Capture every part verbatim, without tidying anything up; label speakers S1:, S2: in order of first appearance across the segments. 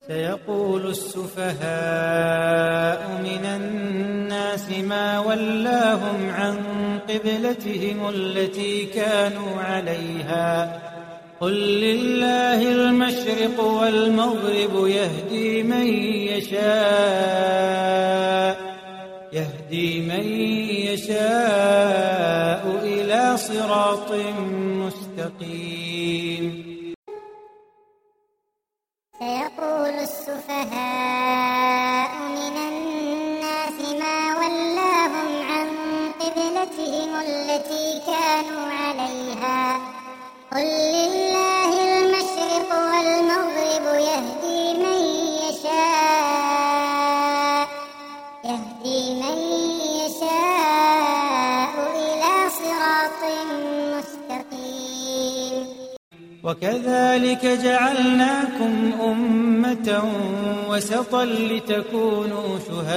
S1: سيقول السفهاء من الناس ما ولاهم عن قبلتهم التي كانوا عليها قل لله المشرق والمغرب يهدي من يشاء يهدي من يشاء إلى صراط مستقيم.
S2: سيقول السفهاء من الناس ما ولاهم عن قبلتهم التي كانوا عليها قل لله المشرق والمغرب يهدي من يشاء يهدي من يشاء إلى صراط مستقيم.
S1: وكذلك جعلناكم أمة وسطا لتكونوا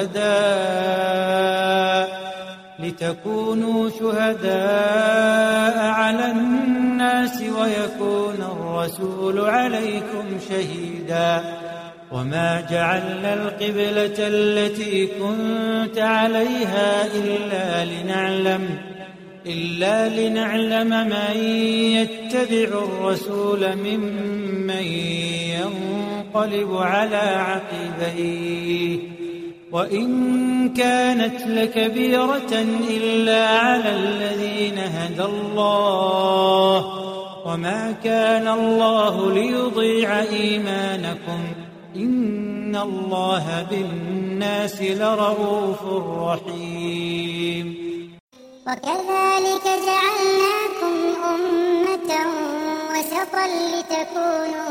S1: شهداء لتكونوا شهداء على الناس ويكون الرسول عليكم شهيدا وما جعلنا القبلة التي كنت عليها إلا لنعلم إلا لنعلم من يتبع الرسول ممن ينقلب على عقبيه وإن كانت لكبيرة إلا على الذين هدى الله وما كان الله ليضيع إيمانكم إن الله بالناس لرءوف رحيم.
S2: وكذلك جعلناكم أمة وسطا لتكونوا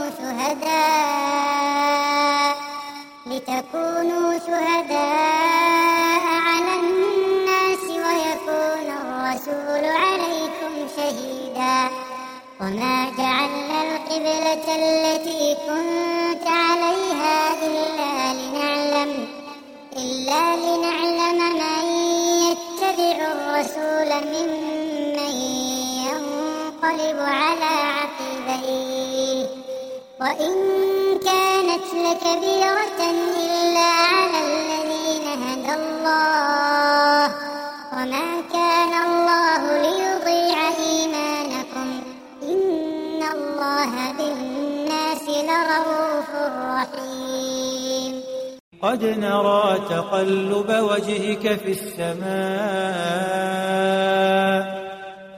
S2: شهداء لتكونوا شهداء على الناس ويكون الرسول عليكم شهيدا وما جعلنا القبلة التي كنت عليها إلا لنعلم إلا لنعلم من يتبع الرسول ممن ينقلب على عقبيه وإن كانت لكبيرة إلا على الذين هدى الله وما كان الله ليضيع إيمانكم إن الله بالناس لرءوف رحيم.
S1: قد نرى تقلب وجهك في السماء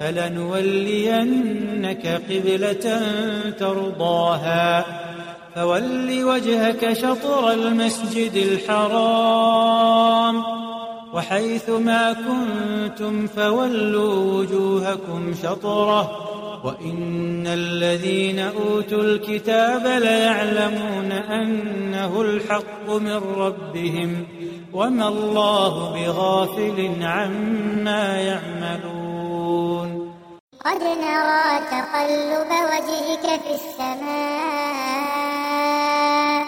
S1: فلنولينك قبلة ترضاها فول وجهك شطر المسجد الحرام وحيث ما كنتم فولوا وجوهكم شطره وإن الذين أوتوا الكتاب ليعلمون أنه الحق من ربهم وما الله بغافل عما يعملون.
S2: قد نرى تقلب وجهك في السماء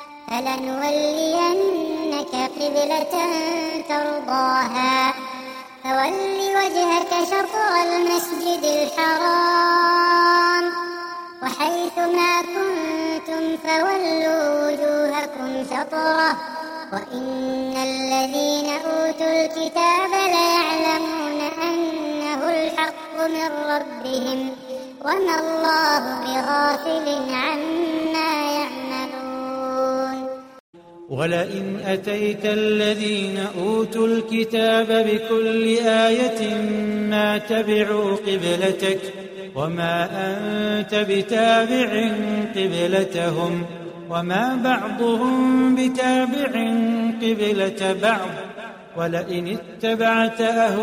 S2: فلنولينك قبلة ترضاها فول وجهك شطر المسجد الحرام وحيث ما كنتم فولوا وجوهكم شطره وإن الذين أوتوا الكتاب ليعلمون أنه الحق من ربهم وما الله بغافل عما يعملون.
S1: ولئن أتيت الذين أوتوا الكتاب بكل آية ما تبعوا قبلتك وما أنت بتابع قبلتهم وما بعضهم بتابع قبلة بعض ولئن اتبعت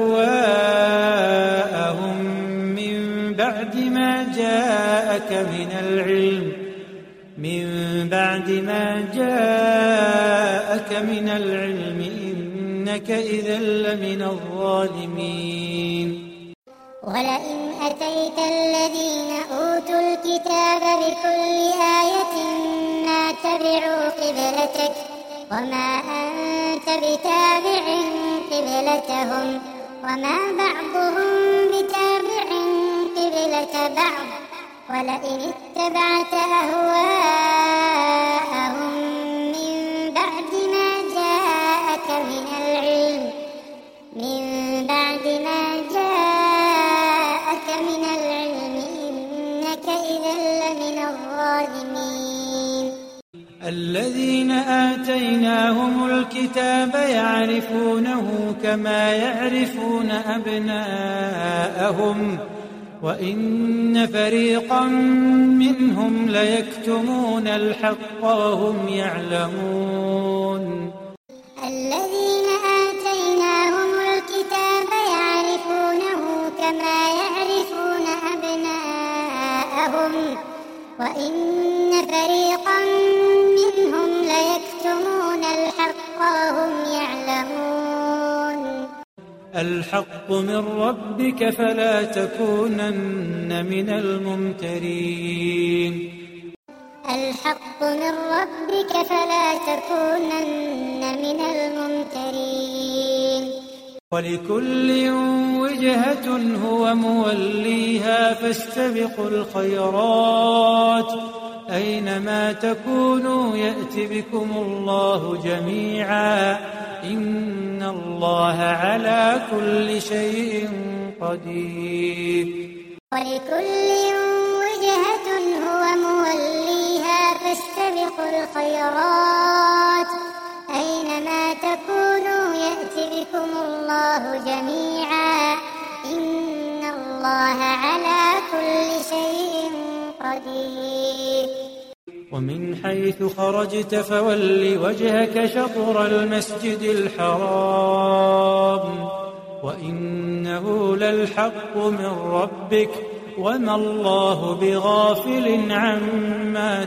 S1: أهواءهم من بعد ما جاءك من العلم من بعد ما جاءك من العلم إنك إذا لمن الظالمين.
S2: ولئن أتيت الذين أوتوا الكتاب بكل آية ما تبعوا قبلتك وما أنت بتابع قبلتهم وما بعضهم بتابع قبلة بعض ولئن اتبعت أهواءهم الظالمين
S1: الذين آتيناهم الكتاب يعرفونه كما يعرفون أبناءهم وإن فريقا منهم ليكتمون الحق وهم يعلمون
S2: الذين آتيناهم الكتاب يعرفونه كما يعرفون أبناءهم وإن فريقا منهم ليكتمون الحق وهم يعلمون
S1: الحق من ربك فلا تكونن من الممترين
S2: الحق من ربك فلا تكونن من الممترين
S1: ولكل وجهة هو موليها فاستبقوا الخيرات أينما تكونوا يأت بكم الله جميعا إن الله على كل شيء قدير
S2: ولكل وجهة هو موليها فاستبقوا الخيرات أينما تكونوا يأت بكم الله جميعا إن الله على كل شيء قدير
S1: ومن حيث خرجت فول وجهك شطر المسجد الحرام وإنه للحق من ربك وما الله بغافل عما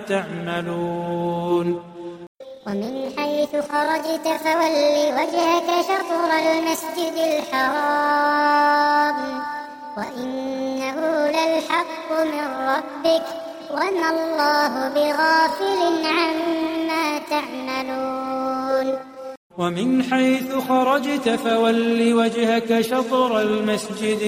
S1: تعملون
S2: ومن حيث خرجت فول وجهك شطر المسجد الحرام وإنه للحق من ربك وما الله بغافل عما تعملون
S1: ومن حيث خرجت فول وجهك شطر المسجد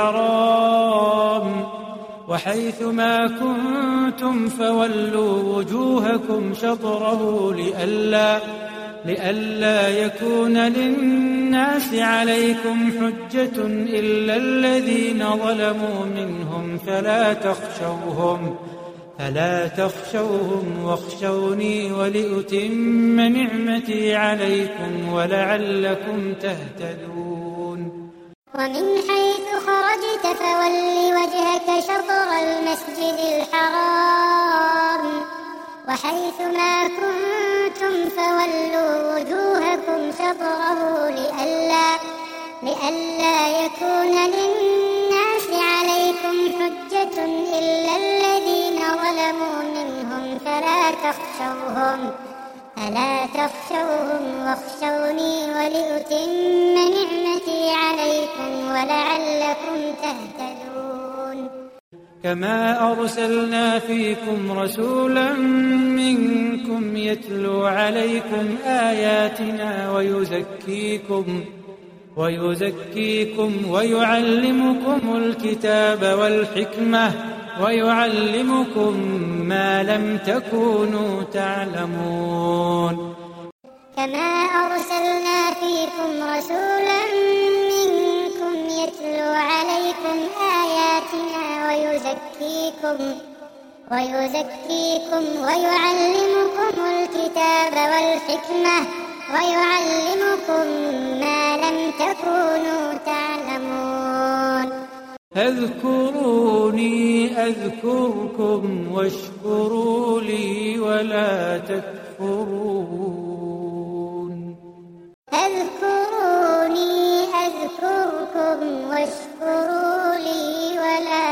S1: الحرام وحيث ما كنتم فولوا وجوهكم شطره لئلا لئلا يكون للناس عليكم حجة إلا الذين ظلموا منهم فلا تخشوهم فلا تخشوهم واخشوني ولأتم نعمتي عليكم ولعلكم تهتدون
S2: ومن حيث خرجت فول وجهك شطر المسجد الحرام وحيث ما كنتم فولوا وجوهكم شطره لئلا لئلا يكون للناس عليكم حجة إلا الذين ظلموا منهم فلا تخشوهم فلا تخشوهم واخشوني ولأتم نعمتي عليكم ولعلكم تهتدون
S1: كما أرسلنا فيكم رسولا منكم يتلو عليكم آياتنا ويزكيكم ويزكيكم ويعلمكم الكتاب والحكمة ويعلمكم ما لم تكونوا تعلمون
S2: كما أرسلنا فيكم رسولا منكم يتلو عليكم آياتنا ويزكيكم ويزكيكم ويعلمكم الكتاب والحكمة ويعلمكم ما لم تكونوا تعلمون
S1: اذكروني أذكركم واشكروا لي ولا تكفرون
S2: اذكروني أذكركم واشكروا لي ولا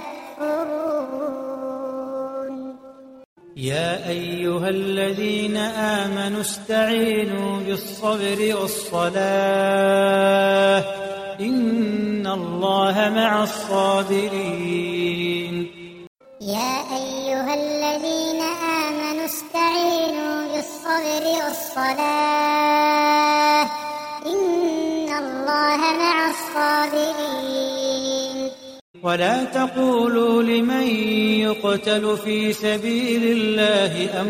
S2: تكفرون
S1: يا أيها الذين آمنوا استعينوا بالصبر والصلاة إن الله مع الصابرين
S2: يا أيها الذين آمنوا استعينوا بالصبر والصلاة إن الله مع الصابرين
S1: ولا تقولوا لمن يقتل في سبيل الله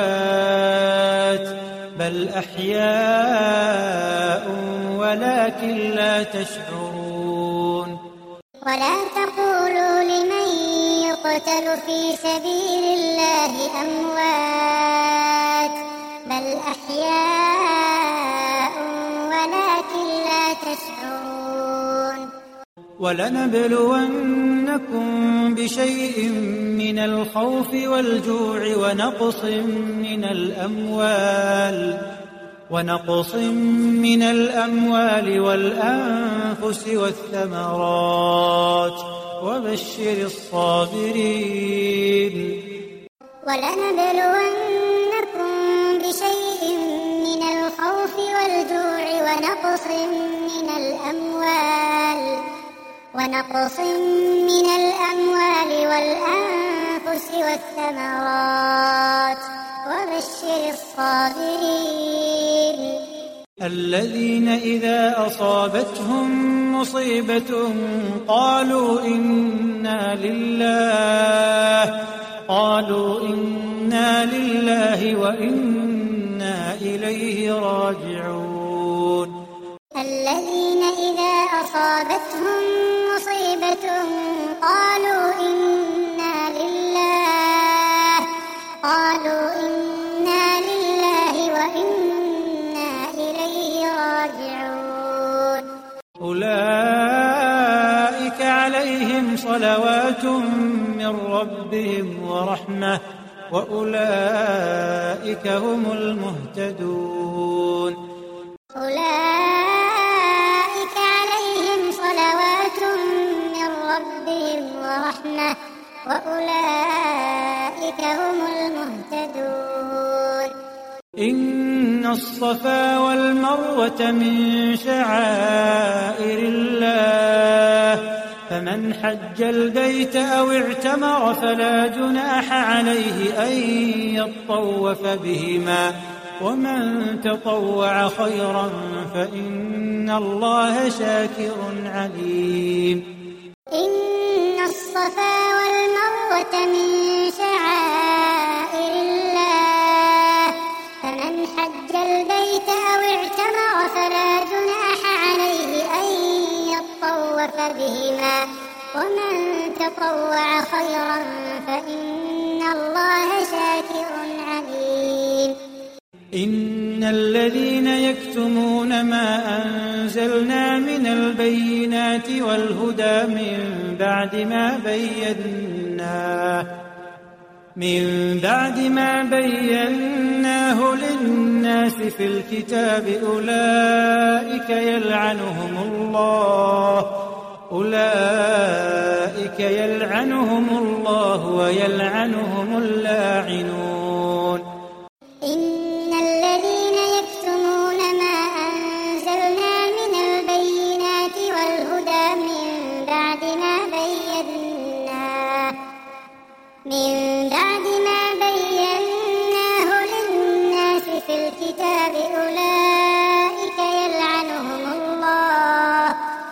S1: أموات بل أحياء ولكن لا تشعرون
S2: ولا تقولوا لمن يقتل يقتل في سبيل الله أموات بل أحياء ولكن لا تشعرون
S1: ولنبلونكم بشيء من الخوف والجوع ونقص من الأموال ونقص من الأموال والأنفس والثمرات وبشر الصابرين
S2: ولنبلونكم بشيء من الخوف والجوع ونقص من الأموال ونقص من الأموال والأنفس والثمرات وبشر الصابرين
S1: الذين إذا أصابتهم مصيبة قالوا إنا لله قالوا إنا لله وإنا إليه راجعون
S2: الذين إذا أصابتهم مصيبة قالوا إنا لله قالوا إنا لله وإنا إليه راجعون
S1: أولئك عليهم صلوات من ربهم ورحمة وأولئك هم المهتدون
S2: أولئك عليهم صلوات من ربهم ورحمة وأولئك هم المهتدون
S1: إن الصفا والمروة من شعائر الله فمن حج البيت أو اعتمر فلا جناح عليه أن يطوف بهما ومن تطوع خيرا فإن الله شاكر عليم
S2: إن الصفا والمروة من شعائر الله فمن حج البيت أو اعتمر فلا جناح عليه أن يطوف بهما ومن تطوع خيرا فإن الله شاكر عليم
S1: إن الذين يكتمون ما أنزلنا من البينات والهدى من بعد ما بيناه من بعد ما بيناه للناس في الكتاب أولئك يلعنهم الله أولئك يلعنهم الله ويلعنهم اللاعنون
S2: إن الذين يكتمون ما أنزلنا من البينات والهدى من بعد ما بيناه من بعد ما بيناه للناس في الكتاب أولئك يلعنهم الله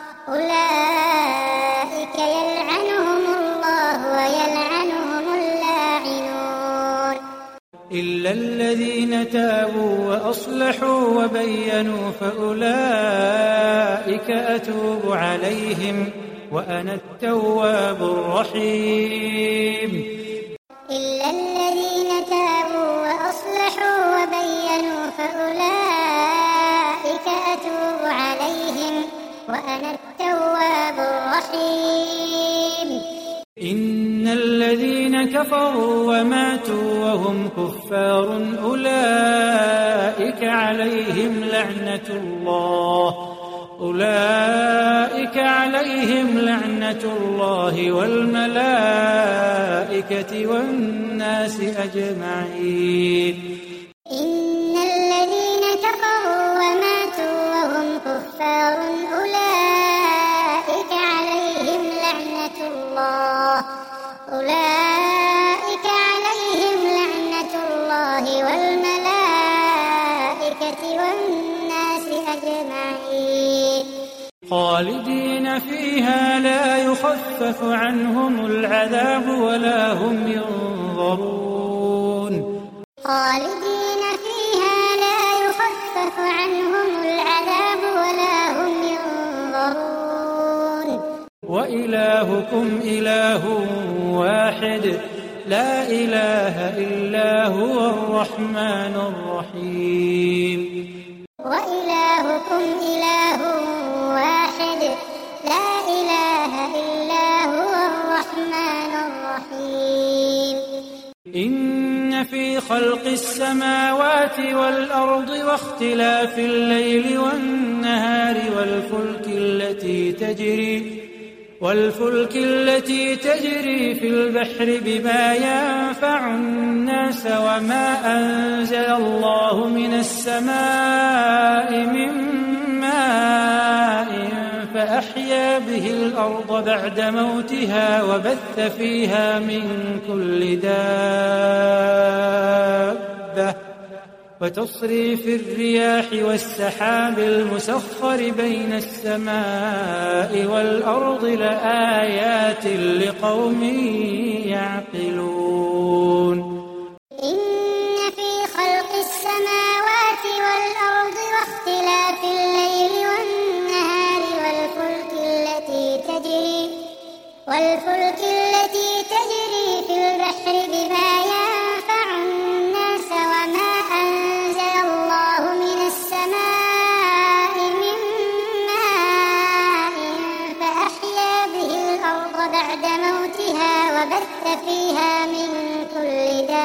S2: أولئك يلعنهم الله ويلعنهم اللاعنون
S1: إلا الذين تابوا وأصلحوا وبينوا فأولئك أتوب عليهم وأنا التواب الرحيم
S2: إلا الذين تابوا وأصلحوا وبينوا فأولئك أتوب عليهم وأنا التواب الرحيم
S1: إن الذين كفروا وماتوا وهم كفار أولئك عليهم لعنة الله أولئك عليهم لعنة الله والملائكة والناس أجمعين
S2: إن الذين كفروا وماتوا وهم كفار أولئك عليهم لعنة الله أولئك عليهم لعنة الله والملائكة والناس أجمعين
S1: خالدين فيها لا يخفف عنهم العذاب ولا هم ينظرون
S2: خالدين فيها لا يخفف عنهم العذاب ولا هم ينظرون
S1: وإلى وإلهكم إله واحد لا إله إلا هو الرحمن الرحيم
S2: وإلهكم إله واحد لا إله إلا هو الرحمن الرحيم
S1: إن في خلق السماوات والأرض واختلاف الليل والنهار والفلك التي تجري والفلك التي تجري في البحر بما ينفع الناس وما أنزل الله من السماء من ماء فأحيا به الأرض بعد موتها وبث فيها من كل دابة وتصريف الرياح والسحاب المسخر بين السماء والأرض لآيات لقوم يعقلون
S2: إن في خلق السماوات والأرض واختلاف الليل والنهار والفلك التي تجري والفلك التي تجري في البحر بما ينفع الناس وما أنزل الله من السماء من ماء فأحيا به الأرض بعد موتها وبث فيها من كل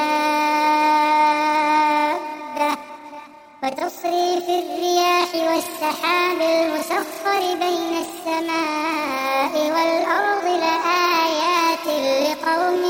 S2: دابة وتصريف الرياح والسحاب المسخر بين السماء والأرض لآيات لقوم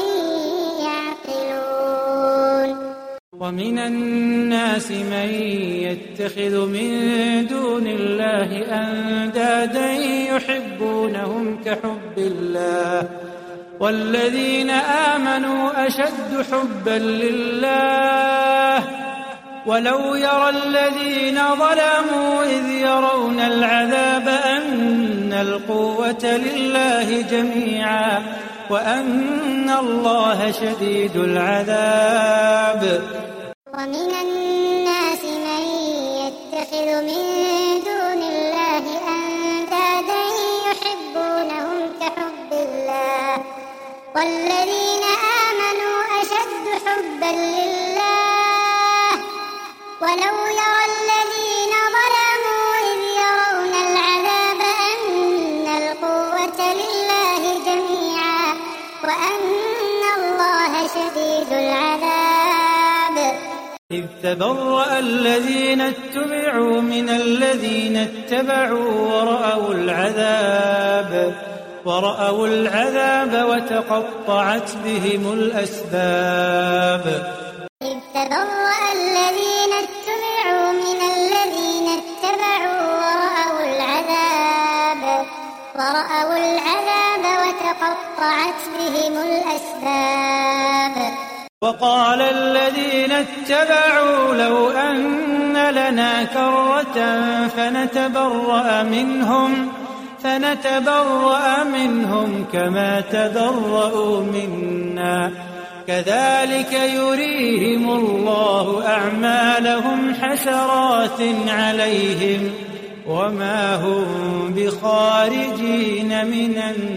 S2: يعقلون
S1: ومن الناس من يتخذ من دون الله أندادا يحبونهم كحب الله والذين آمنوا أشد حبا لله ولو يرى الذين ظلموا إذ يرون العذاب أن القوة لله جميعا وأن الله شديد العذاب
S2: ومن الناس من يتخذ من دون الله أندادا يحبونهم كحب الله والذين آمنوا أشد حبا لله ولو يرى الذين ظلموا إذ يرون العذاب أن القوة لله جميعا وأن الله شديد العذاب
S1: إذ تبرأ الذين اتبعوا من الذين اتبعوا ورأوا العذاب ورأوا العذاب وتقطعت بهم الأسباب
S2: إذ تبرأ الذين اتبعوا من الذين اتبعوا ورأوا العذاب ورأوا العذاب وتقطعت بهم الأسباب
S1: وقال الذين اتبعوا لو أن لنا كرة فنتبرأ منهم فنتبرأ منهم كما تبرأوا منا كذلك يريهم الله أعمالهم حسرات عليهم وما هم بخارجين من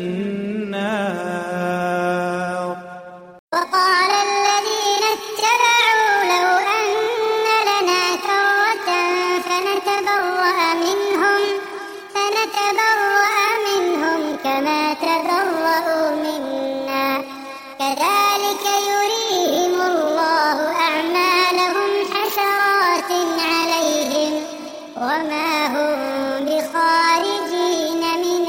S1: النار
S2: وقال الذين اتبعوا لو أن لنا كرة فنتبرأ منهم فنتبرأ منهم كما تبرأوا منا كذلك يريهم الله أعمالهم حسرات عليهم وما هم بخارجين من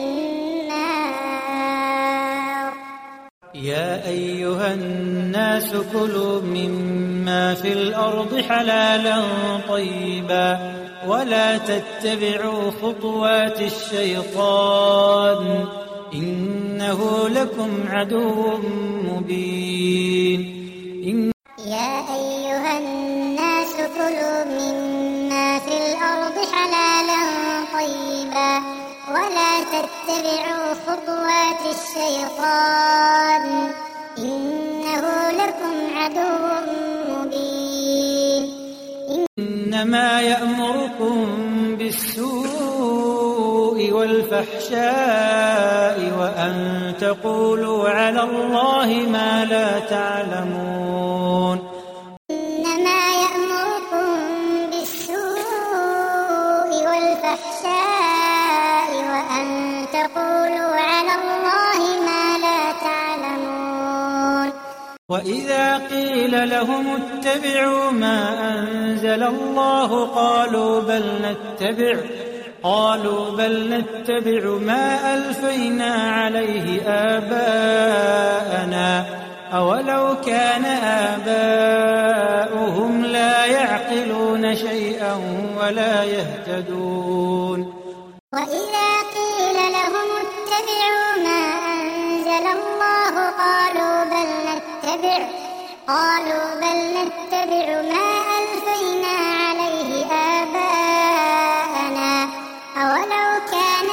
S2: النار
S1: يا أيها الناس كلوا مما في الأرض حلالا طيبا ولا تتبعوا خطوات الشيطان إنه لكم عدو مبين إن
S2: يا أيها الناس كلوا مما في الأرض حلالا طيبا ولا تتبعوا خطوات الشيطان إنه لكم عدو مبين
S1: إنما يأمركم بالسوء والفحشاء وأن تقولوا على الله ما لا تعلمون
S2: إنما يأمركم بالسوء والفحشاء وأن تقولوا على الله ما لا تعلمون
S1: وإذا قيل لهم اتبعوا ما أنزل الله قالوا بل نتبع قالوا بل نتبع ما ألفينا عليه آباءنا أولو كان آباؤهم لا يعقلون شيئا ولا يهتدون
S2: وإذا قيل لهم اتبعوا ما أنزل الله قالوا بل نتبع قالوا بل نتبع ما ألفينا عليه آباءنا أولو كان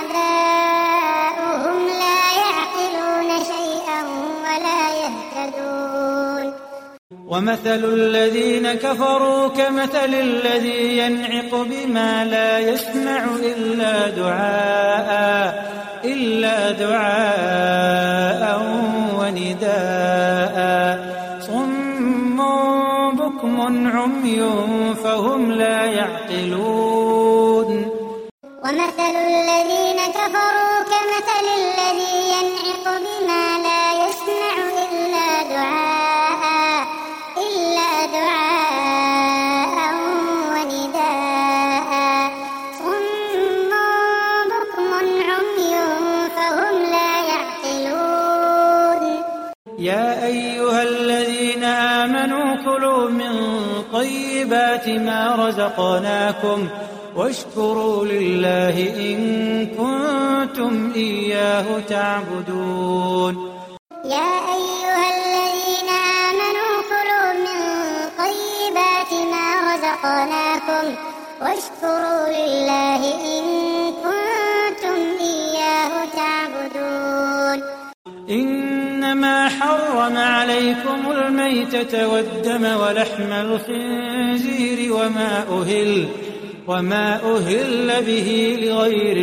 S2: آباؤهم لا يعقلون شيئا ولا يهتدون
S1: ومثل الذين كفروا كمثل الذي ينعق بما لا يسمع إلا دعاء إلا دعاء ونداء صم بكم عمي فهم لا يعقلون
S2: ومثل الذين كفروا كمثل الذي ينعق بما لا يسمع إلا دعاء إلا دعاء ونداء صم بكم عمي فهم لا يعقلون
S1: يا أيها الذين آمنوا كلوا من طيبات ما رزقناكم واشكروا لله إن كنتم إياه تعبدون
S2: يا أيها الذين آمنوا كلوا من طيبات ما رزقناكم واشكروا لله إن كنتم إياه تعبدون
S1: إنما حرم عليكم الميتة والدم ولحم الخنزير وما أهل وما أهل به لغير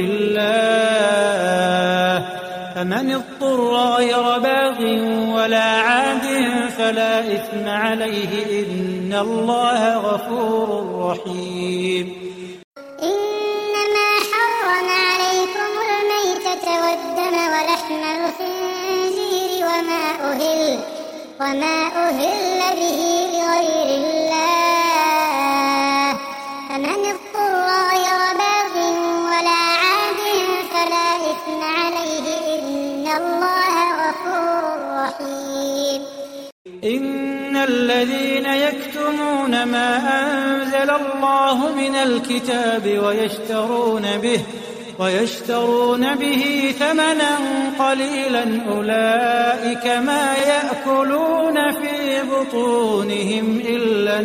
S1: الله فمن اضطر غير باغ ولا عاد فلا إثم عليه إن الله غفور رحيم
S2: إنما حرم عليكم الميتة والدم ولحم الخنزير وما أهل وما أهل به لغير الله فمن اضطر غير باغ ولا عاد فلا إثم عليه إن الله غفور رحيم
S1: إن الذين يكتمون ما أنزل الله من الكتاب ويشترون به ويشترون به ثمنا قليلا أولئك ما يأكلون في بطونهم إلا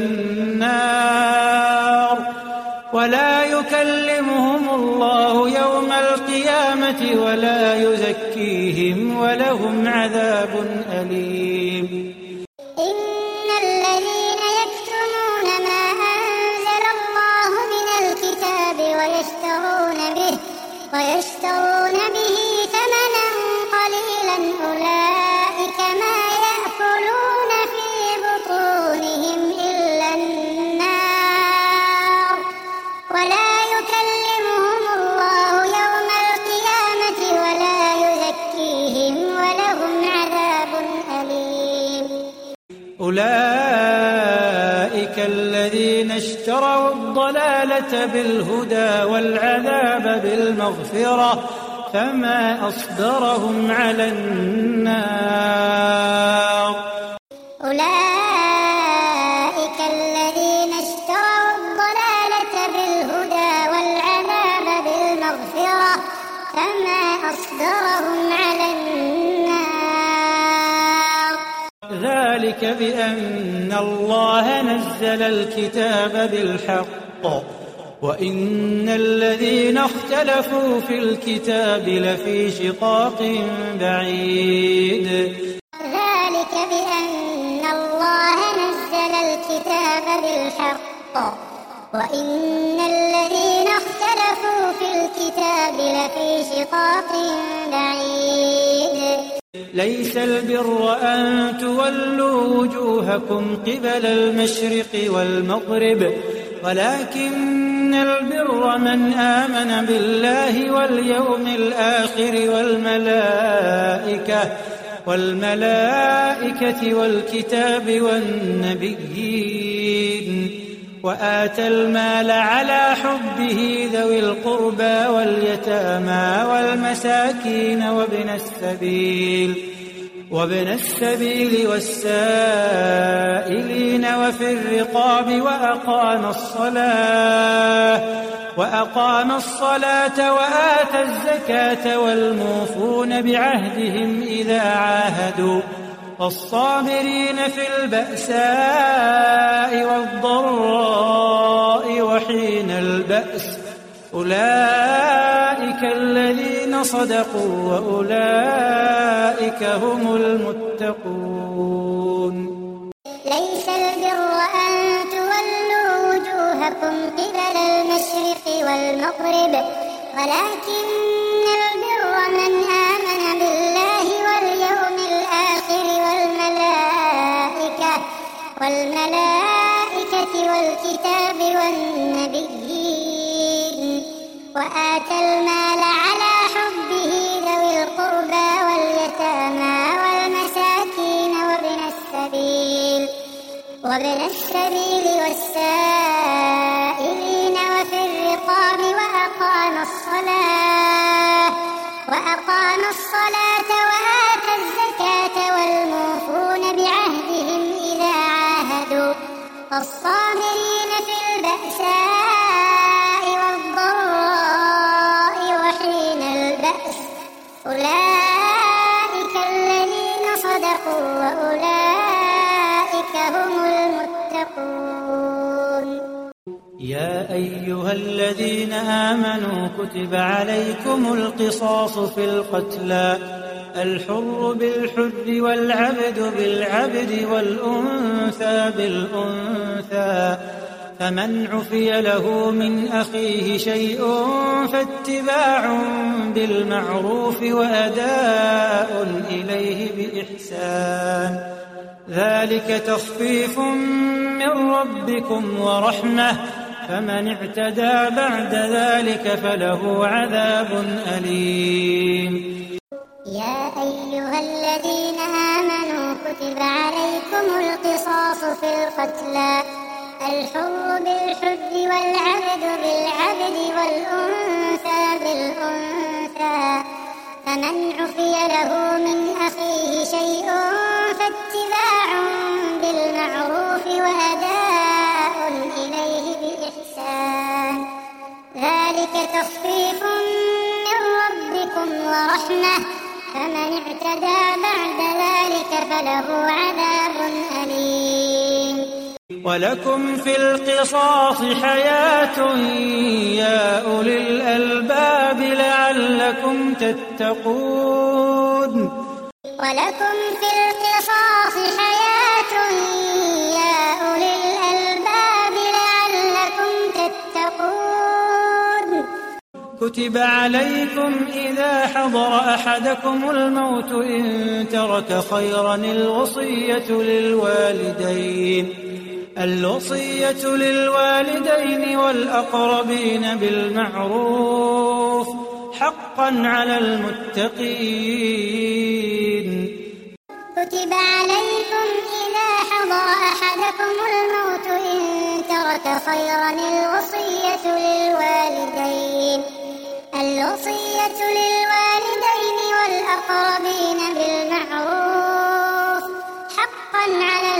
S1: النار ولا يكلمهم الله يوم القيامة ولا يزكيهم ولهم عذاب أليم
S2: إن الذين يكتمون ما أنزل الله من الكتاب ويشترون به ويشترون به ثمنا قليلا أولئك ما يأكلون في بطونهم إلا النار ولا يكلمهم الله يوم القيامة ولا يزكيهم ولهم عذاب أليم
S1: أولئك الذين اشتروا الضلالة بالهدى والعذاب بالمغفرة فما أصبرهم على النار
S2: أولئك الذين اشتروا الضلالة بالهدى والعذاب بالمغفرة فما أصبرهم على النار
S1: ذلك بأن الله نزل الكتاب بالحق وإن الذين اختلفوا في الكتاب لفي شقاق بعيد
S2: ذلك بأن الله نزل الكتاب بالحق وإن الذين اختلفوا في الكتاب لفي شقاق بعيد
S1: ليس البر أن تولوا وجوهكم قبل المشرق والمغرب ولكن البر من آمن بالله واليوم الآخر والملائكة والملائكة والكتاب والنبيين وآتى المال على حبه ذوي القربى واليتامى والمساكين وابن السبيل وابن السبيل والسائلين وفي الرقاب وأقام الصلاة وأقام الصلاة وآتى الزكاة والموفون بعهدهم إذا عاهدوا والصابرين في البأساء والضراء وحين البأس أولئك الذين صدقوا وأولئك هم المتقون
S2: ليس البر أن تولوا وجوهكم قبل المشرق والمغرب ولكن البر من آمن بالله واليوم الآخر والملائكة والملائكة والكتاب والنبيين وآتى المال على حبه ذوي القربى واليتامى والمساكين وابن السبيل وابن السبيل والسائلين وفي الرقاب وأقام الصلاة وأقام الصلاة وآتى الزكاة والموفون بعهدهم إذا عاهدوا والصابرين في البأساء والضراء وحين البأس أولئك الذين صدقوا وأولئك هم المتقون
S1: يا أيها الذين آمنوا كتب عليكم القصاص في القتلى الحر بالحر والعبد بالعبد والأنثى بالأنثى فمن عفي له من أخيه شيء فاتباع بالمعروف وأداء إليه بإحسان ذلك تخفيف من ربكم ورحمة فمن اعتدى بعد ذلك فله عذاب أليم
S2: يا أيها الذين آمنوا كتب عليكم القصاص في القتلى الحر بالحر والعبد بالعبد والأنثى بالأنثى فمن عفي له من أخيه شيء فاتباع بالمعروف وأداء إليه بإحسان ذلك تخفيف من ربكم ورحمة فمن اعتدى بعد ذلك فله عذاب أليم
S1: ولكم في القصاص حياة يا أولي الألباب لعلكم تتقون
S2: ولكم في القصاص حياة يا أولي الألباب لعلكم تتقون
S1: كتب عليكم إذا حضر أحدكم الموت إن ترك خيرا الوصية للوالدين الوصية للوالدين والأقربين بالمعروف حقا على المتقين
S2: كتب عليكم إذا حضر أحدكم الموت إن ترك خيرا الوصية للوالدين الوصية للوالدين والأقربين بالمعروف حقا على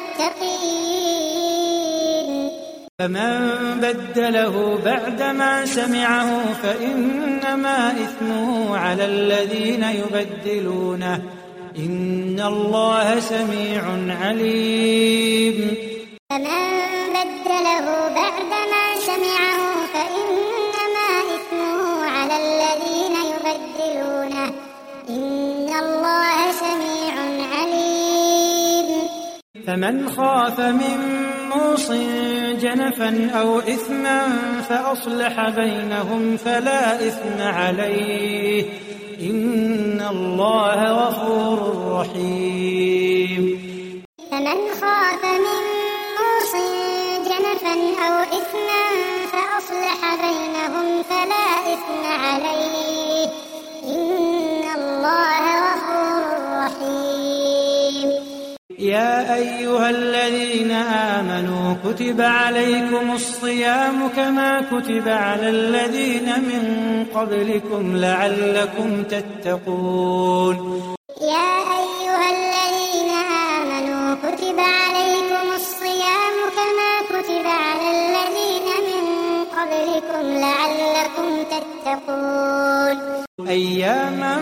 S2: المتقين
S1: فمن بدله بعدما سمعه فإنما إثمه على الذين يبدلونه إن الله سميع عليم
S2: فمن بدله بعدما سمعه فإنما إثمه على الذين يبدلونه إن الله سميع عليم
S1: فمن خاف من موصٍ جنفا أو إثما فأصلح بينهم فلا إثم عليه إن الله غفور رحيم.
S2: فمن خاف من موصٍ جنفا أو إثما فأصلح بينهم فلا إثم عليه إن الله غفور رحيم.
S1: يا أيها الذين آمنوا كتب عليكم الصيام كما كتب على الذين من قبلكم لعلكم تتقون.
S2: يا أيها الذين آمنوا كتب عليكم الصيام كما كتب على الذين من قبلكم لعلكم تتقون.
S1: أياما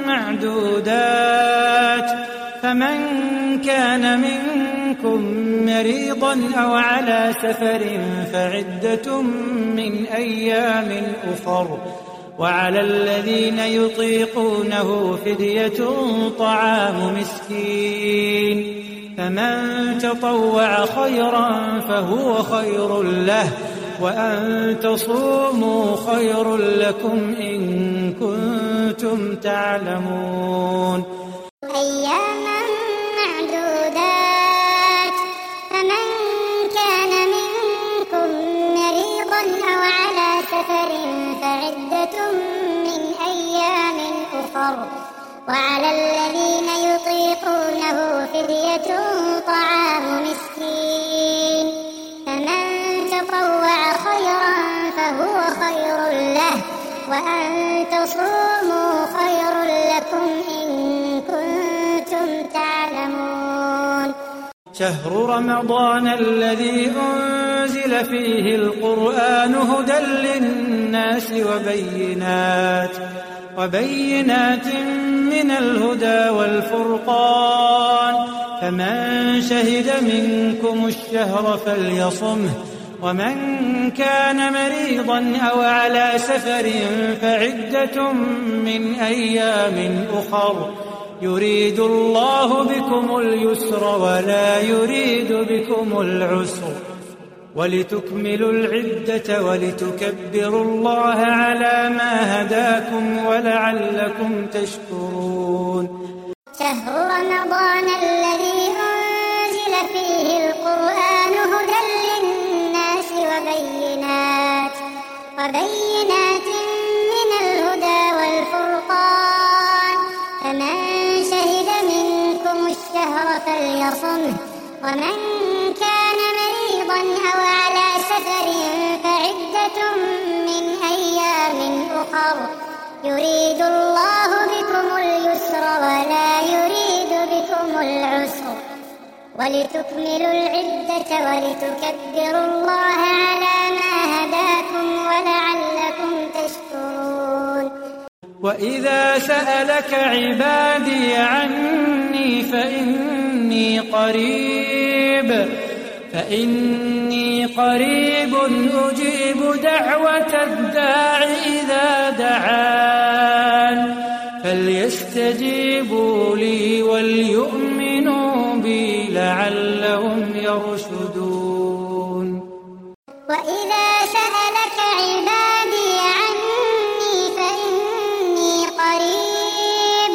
S1: معدودات فمن كان منكم مريضا أو على سفر فعدة من أيام أخر وعلى الذين يطيقونه فدية طعام مسكين فمن تطوع خيرا فهو خير له وأن تصوموا خير لكم إن كنتم تعلمون.
S2: أياما معدودات فمن كان منكم مريضا أو على سفر فعدة من أيام أخر وعلى الذين يطيقونه فدية طعام مسكين فمن تطوع خيرا فهو خير له وأن تصوموا خير لكم إن كنتم تعلمون.
S1: شهر رمضان الذي أنزل فيه القرآن هدى للناس وبينات وبينات من الهدى والفرقان فمن شهد منكم الشهر فليصمه ومن كان مريضا أو على سفر فعدة من أيام أخر يريد الله بكم اليسر ولا يريد بكم العسر ولتكملوا العدة ولتكبروا الله على ما هداكم ولعلكم تشكرون.
S2: شهر رمضان الذي أنزل فيه القرآن هدى للناس وبينات وبينات من الهدى والفرقان فمن شهد منكم الشهر فليصمه ومن كان مريضا أو على سفر فعدة من أيام أخر يريد الله بكم اليسر ولا يريد بكم العسر ولتكملوا العدة ولتكبروا الله على ما هداكم ولعلكم تشكرون.
S1: وإذا سألك عبادي عني فإني قريب فإني قريب أجيب دعوة الداع إذا دعان فليستجيبوا لي وليؤمنوا بي لعلهم يرشدون.
S2: وإذا سألك عبادي عني فإني قريب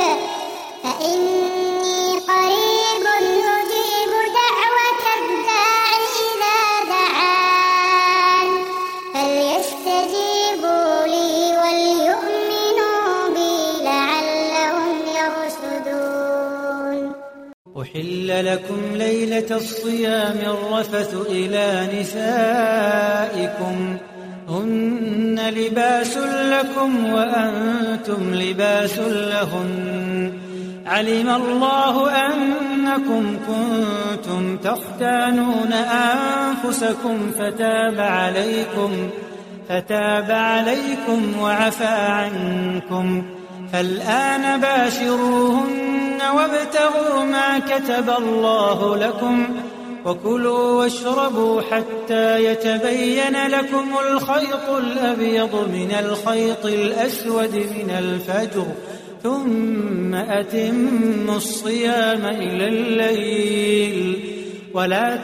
S2: فإني قريب أجيب دعوة الداع إذا دعان فليستجيبوا لي وليؤمنوا بي لعلهم يرشدون.
S1: أحل لكم ليلة الصيام الرفث إلى نسائكم هن لباس لكم وأنتم لباس لهن علم الله أنكم كنتم تختانون أنفسكم فتاب عليكم فتاب عليكم وعفى عنكم فالآن باشروهن وابتغوا ما كتب الله لكم وكلوا واشربوا حتى يتبين لكم الخيط الأبيض من الخيط الأسود من الفجر ثم أتموا الصيام إلى الليل ولا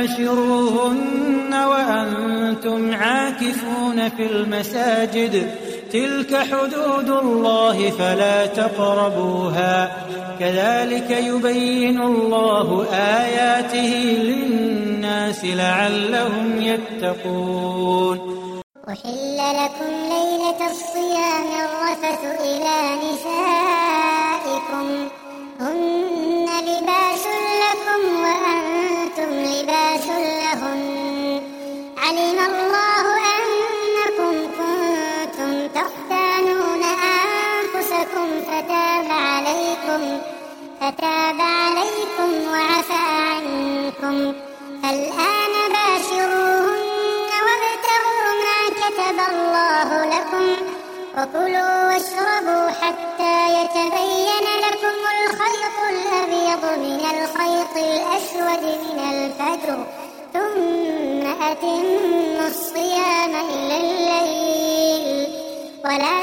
S1: تباشروهن وأنتم عاكفون في المساجد تلك حدود الله فلا تقربوها كذلك يبين الله آياته للناس لعلهم يتقون.
S2: أحل لكم ليلة الصيام الرفث إلى نسائكم هن لباس لكم وأنتم لباس لهن علم الله أنكم كنتم تختانون أنفسكم فتاب عليكم فتاب عليكم وعفى عنكم فالآن باشروهن وابتغوا ما كتب الله لكم وكلوا واشربوا حتى يتبين لكم الخيط الأبيض من الخيط الأسود من الفجر ثم أتموا الصيام إلى الليل ولا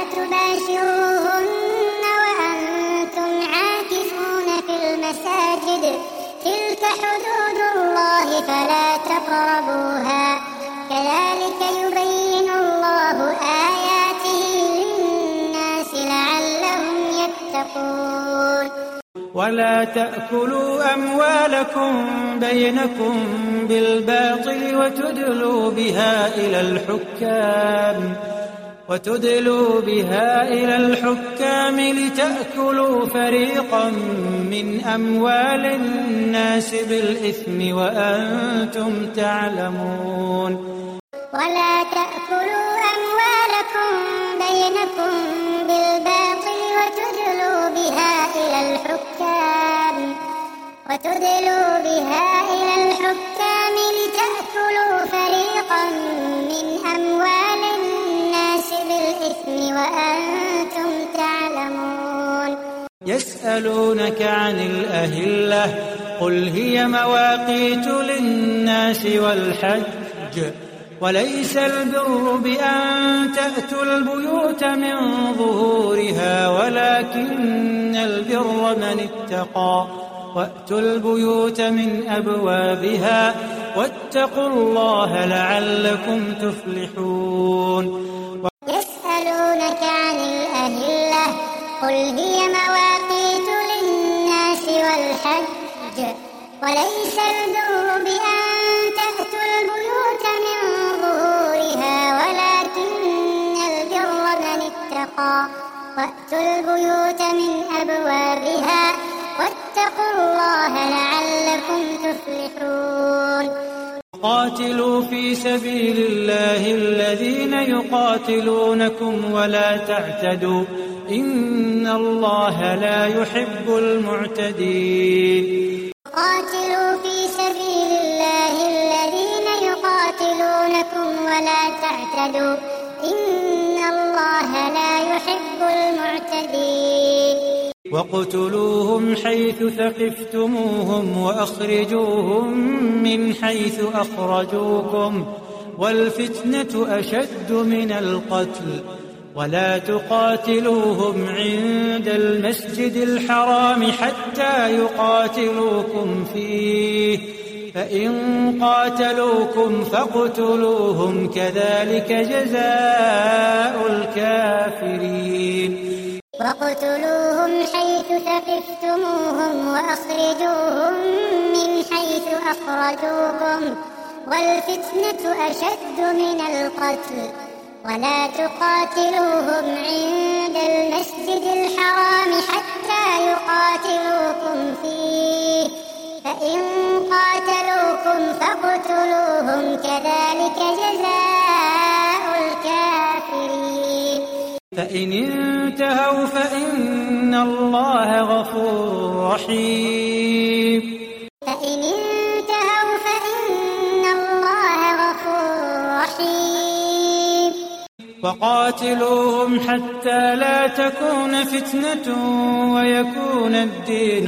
S2: تباشروهن وأنتم عاكفون في المساجد تلك حدود الله فلا تقربوها كذلك يبين الله آياته للناس لعلهم يتقون.
S1: ولا تأكلوا أموالكم بينكم بالباطل وتدلوا بها إلى الحكام وتدلوا بها إلى الحكام لتأكلوا فريقا من أموال الناس بالإثم وأنتم تعلمون.
S2: ولا تأكلوا أموالكم بينكم بالباطل وتدلوا بها إلى الحكام وتدلوا بها إلى الحكام لتأكلوا فريقا من أموال الناس بالإثم وأنتم تعلمون.
S1: يسألونك عن الأهلة قل هي مواقيت للناس والحج وليس البر بأن تأتوا البيوت من ظهورها ولكن البر من اتقى وأتوا البيوت من أبوابها واتقوا الله لعلكم تفلحون.
S2: يسألونك عن الأهلة قل هي مواقيت للناس والحج وليس البر بأن تأتوا البيوت من ظهورها ولكن البر من اتقى وأتوا البيوت من أبوابها واتقوا الله لعلكم تفلحون.
S1: قاتلوا في سبيل الله الذين يقاتلونكم ولا تعتدوا إن الله لا يحب المعتدين.
S2: قاتلوا في سبيل الله الذين يقاتلونكم ولا تعتدوا إن الله لا يحب المعتدين.
S1: وَاقْتُلُوهُمْ حَيْثُ ثَقِفْتُمُوهُمْ وَأَخْرِجُوهُمْ مِنْ حَيْثُ أَخْرَجُوكُمْ وَالْفِتْنَةُ أَشَدُّ مِنَ الْقَتْلِ وَلَا تُقَاتِلُوهُمْ عِندَ الْمَسْجِدِ الْحَرَامِ حَتَّى يُقَاتِلُوكُمْ فِيهِ فَإِنْ قَاتَلُوكُمْ فَاقْتُلُوهُمْ كَذَلِكَ جَزَاءُ الْكَافِرِينَ.
S2: وَاقْتُلُوهُمْ حَيْثُ ثَقِفْتُمُوهُمْ وَأَخْرِجُوهُمْ مِنْ حَيْثُ أَخْرَجُوكُمْ وَالْفِتْنَةُ أَشَدُّ مِنَ الْقَتْلِ وَلَا تُقَاتِلُوهُمْ عِندَ الْمَسْجِدِ الْحَرَامِ حَتَّى يُقَاتِلُوكُمْ فِيهِ فَإِنْ قَاتَلُوكُمْ فَاقْتُلُوهُمْ كَذَلِكَ جَزَاءُ الْكَافِرِينَ.
S1: فإن انتهوا فإن الله غفور رحيم.
S2: فإن انتهوا فإن الله غفور رحيم.
S1: وقاتلوهم حتى لا تكون فتنة ويكون الدين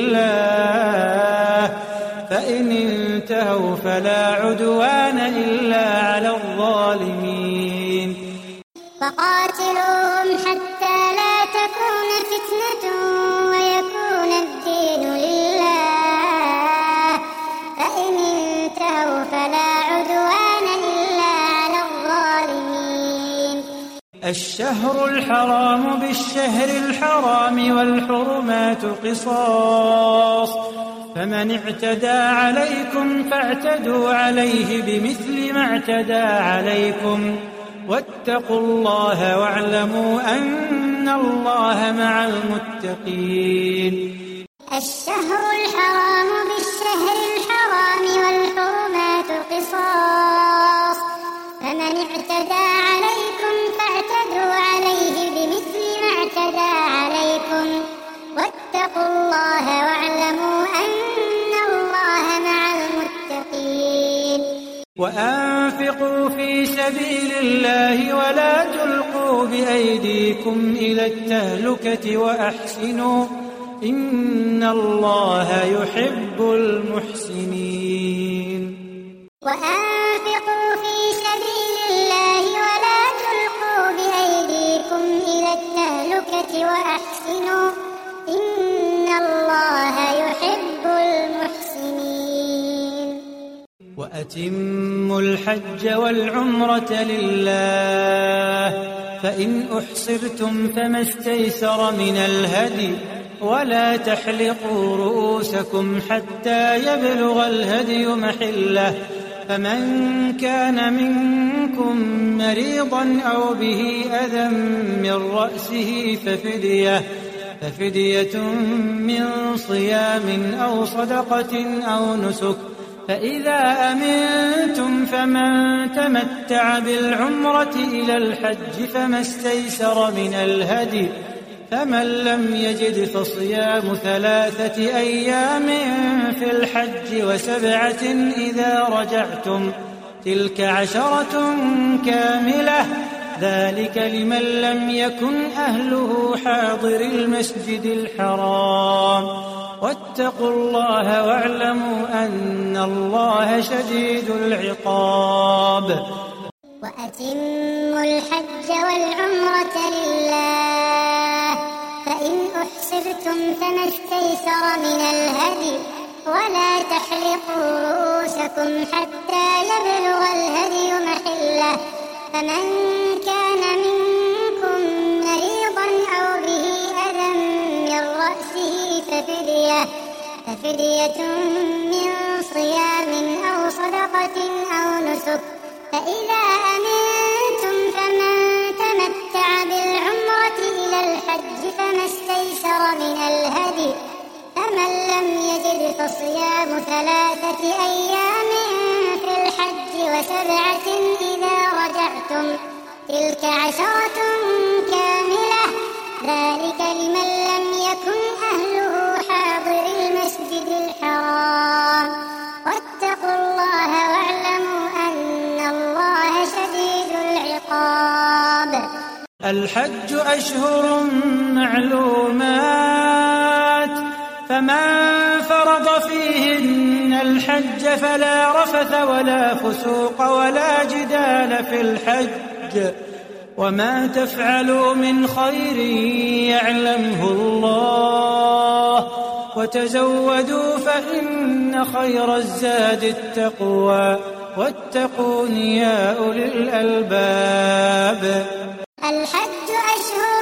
S1: لله فإن انتهوا فلا عدوان إلا على الظالمين.
S2: وقاتلوهم حتى لا تكون فتنة ويكون الدين لله فإن انتهوا فلا عدوان إلا على الظالمين.
S1: الشهر الحرام بالشهر الحرام والحرمات قصاص، فمن اعتدى عليكم فاعتدوا عليه بمثل ما اعتدى عليكم، واتقوا الله واعلموا أن الله مع المتقين.
S2: الشهر الحرام بالشهر الحرام والحرمات قصاص، فمن اعتدى عليكم فاعتدوا عليه بمثل ما اعتدى عليكم، واتقوا الله واعلموا أن الله مع المتقين.
S1: وأنفقوا في سبيل الله ولا تلقوا بأيديكم إلى التهلكة وأحسنوا إن الله يحب المحسنين.
S2: وأنفقوا في سبيل الله ولا تلقوا بأيديكم إلى التهلكة وأحسنوا إن الله يحب المحسنين.
S1: وأتموا الحج والعمرة لله، فإن أحصرتم فما استيسر من الهدي، ولا تحلقوا رؤوسكم حتى يبلغ الهدي محله، فمن كان منكم مريضا أو به أذى من رأسه ففدية ففدية من صيام أو صدقة أو نسك، فإذا أمنتم فمن تمتع بالعمرة إلى الحج فما استيسر من الهدي، فمن لم يجد فصيام ثلاثة أيام في الحج وسبعة إذا رجعتم، تلك عشرة كاملة، ذلك لمن لم يكن أهله حاضر المسجد الحرام، واتقوا الله واعلموا أن الله شديد العقاب.
S2: وأتموا الحج والعمرة لله، فإن أحصرتم فما استيسر من الهدي، ولا تحلقوا رؤوسكم حتى يبلغ الهدي محله، فمن كان منكم مريضا أو به أذى من رأسه ففدية ففدية من صيام أو صدقة أو نسك، فإذا أمنتم فمن تمتع بالعمرة إلى الحج فما استيسر من الهدي، فمن لم يجد فصيام ثلاثة أيام في الحج وسبعة إذا رجعتم، تلك عشرة كاملة، ذلك لمن لم يكن أهله حاضر المسجد الحرام، واتقوا الله واعلموا أن الله شديد العقاب.
S1: الحج أشهر معلومات، فمن فرض فيهن الحج فلا رفث ولا فسوق ولا جدال في الحج، وما تفعلوا من خير يعلمه الله، وتزودوا فإن خير الزاد التقوى، واتقون يا أولي الألباب.
S2: الحج أشهر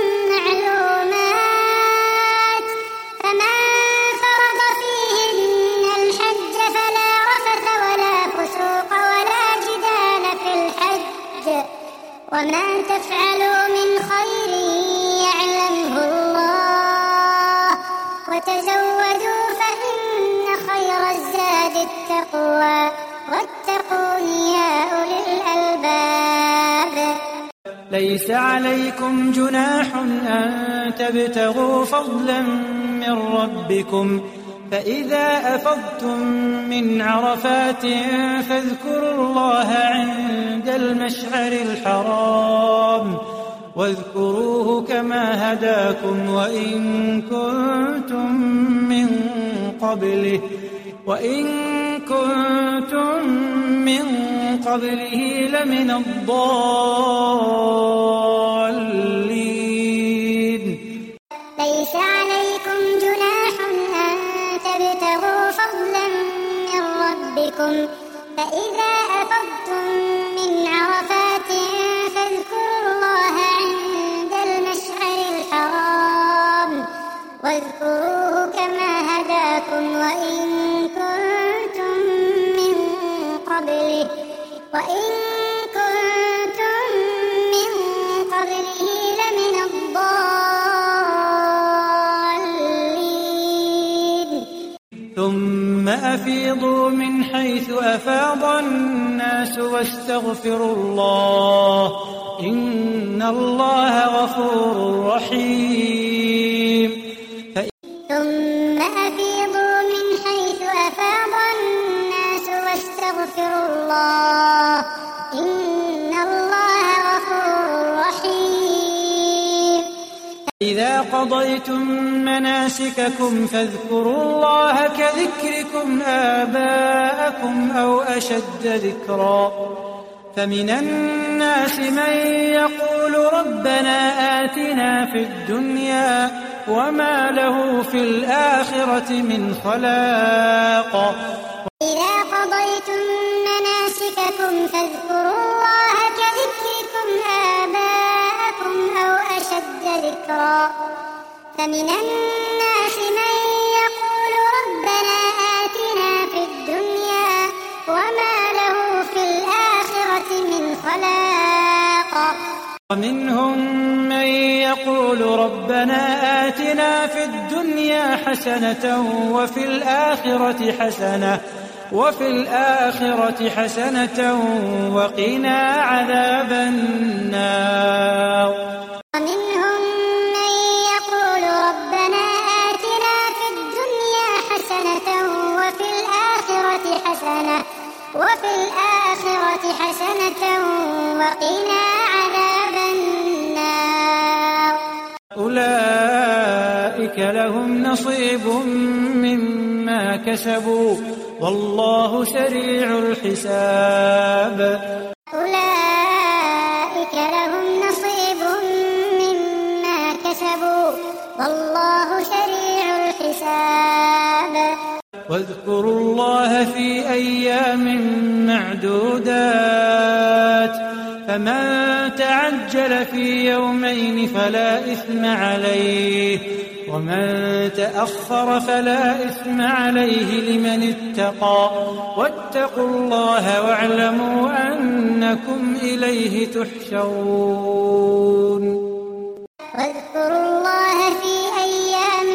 S2: معلومات، فمن فرض فيهن الحج فلا رفث ولا فسوق ولا جدال في الحج، وما تفعلوا من خير يعلمه الله، وتزودوا فإن خير الزاد التقوى، واتقون يا أولي الألباب.
S1: ليس عليكم جناح أن تبتغوا فضلا من ربكم، فإذا أفضتم من عرفات فاذكروا الله عند المشعر الحرام، واذكروه كما هداكم وإن كنتم من قبله وإن كنتم من قبله لمن الضالين.
S2: ليس عليكم جناح أن تبتغوا فضلا من ربكم ربكم فإذا أفضتم من عرفات فاذكروا الله عند المشعر الحرام واذكروه كما هداكم وإن كنتم من قبله وإن كنتم من قبله لمن الضالين
S1: ثم أفيضوا من حيث أفاض الناس واستغفروا الله إن الله غفور رحيم.
S2: ثم أفيضوا من حيث أفاض الناس واستغفروا الله إن الله غفور رحيم.
S1: إذا قضيتم مناسككم فاذكروا الله كذكركم آباءكم أو أشد ذكرا فمن الناس من يقول ربنا آتنا في الدنيا وما له في الآخرة من خلاق.
S2: إذا قضيتم مناسككم فاذكروا الله كذكركم آباءكم أو أشد ذكرا فمن الناس من يقول ربنا آتنا في الدنيا وما له في الآخرة من خلاق.
S1: ومنهم من يقول ربنا آتنا في الدنيا حسنة وفي الآخرة حسنة وفي الآخرة حسنة وقنا عذاب النار.
S2: ومنهم من يقول ربنا آتنا في الدنيا حسنة وفي الآخرة حسنة وفي الآخرة حسنة وقنا عذاب النار.
S1: أولئك لهم نصيب مما كسبوا والله سريع الحساب.
S2: أولئك لهم نصيب مما كسبوا والله سريع الحساب.
S1: واذكروا الله في أيام معدودات فمن تعجل في يومين فلا إثم عليه ومن تأخر فلا إثم عليه لمن اتقى واتقوا الله واعلموا أنكم إليه تحشرون.
S2: واذكروا الله في أيام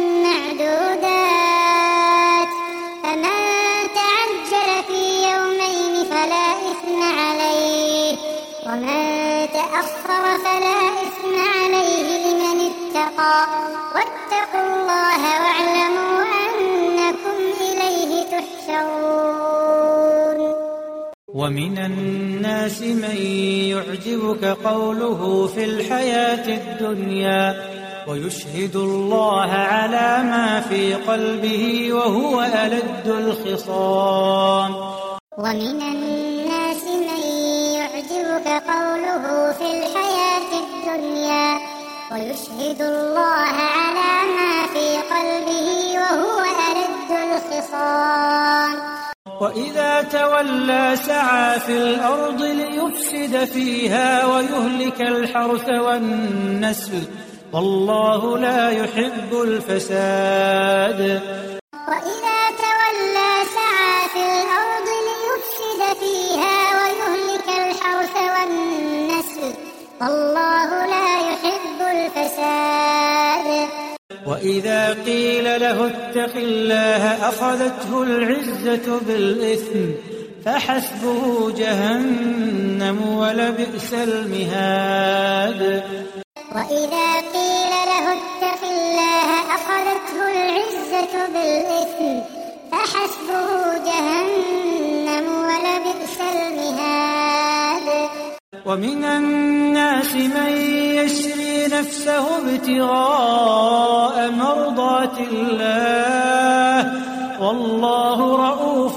S2: معدودات فمن تعجل في يومين فلا إثم عليه ومن تأخر فلا إثم عليه لمن اتقى واتقوا الله واعلموا أنكم إليه تحشرون.
S1: ومن الناس من يعجبك قوله في الحياة الدنيا ويشهد الله على ما في قلبه وهو ألد الخصام.
S2: ومن الناس من يعجبك قوله في الحياة الدنيا ويشهد الله على ما في قلبه وهو ألد الخصام.
S1: وإذا تولى سعى في الأرض ليفسد فيها ويهلك الحرث والنسل والله لا يحب الفساد.
S2: وإذا تولى سعى في الأرض ليفسد فيها ويهلك الحرث والنسل والله لا يحب الفساد.
S1: وإذا قيل له اتق الله أخذته العزة بالإثم فحسبه جهنم ولبئس المهاد.
S2: وإذا قيل له اتق الله أخذته العزة بالإثم فحسبه جهنم ولبئس المهاد.
S1: ومن الناس من يشري نفسه ابتغاء مرضات الله والله رؤوف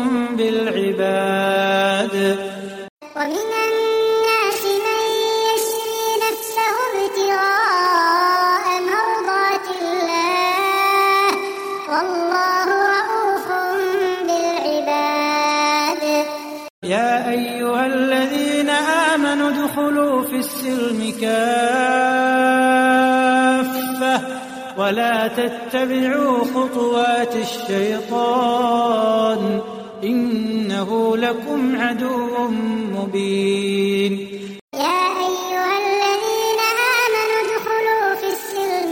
S1: بالعباد.
S2: ومن الناس من يشري نفسه ابتغاء مرضات الله والله رؤوف بالعباد.
S1: يا أيها الذين آمنوا ادخلوا في السلم كافة ولا تتبعوا خطوات الشيطان إنه لكم عدو مبين.
S2: يا أيها الذين آمنوا ادخلوا في السلم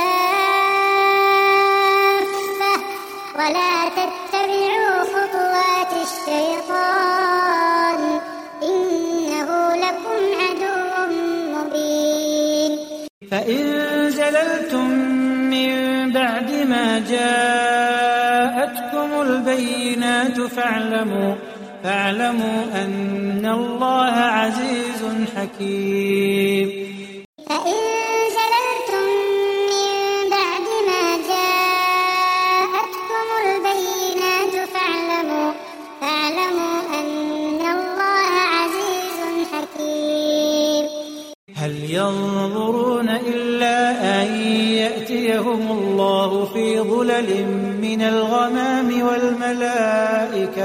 S2: كافة ولا تتبعوا خطوات الشيطان إنه لكم عدو مبين.
S1: فإن زللتم من بعد ما جاءتكم البينات فاعلموا فاعلموا أن الله عزيز حكيم.
S2: فإن زللتم من بعد ما جاءتكم البينات فاعلموا فاعلموا أن الله عزيز حكيم.
S1: هل ينظرون إلا أن يأتيهم الله في ظلل من الغمام والملائكة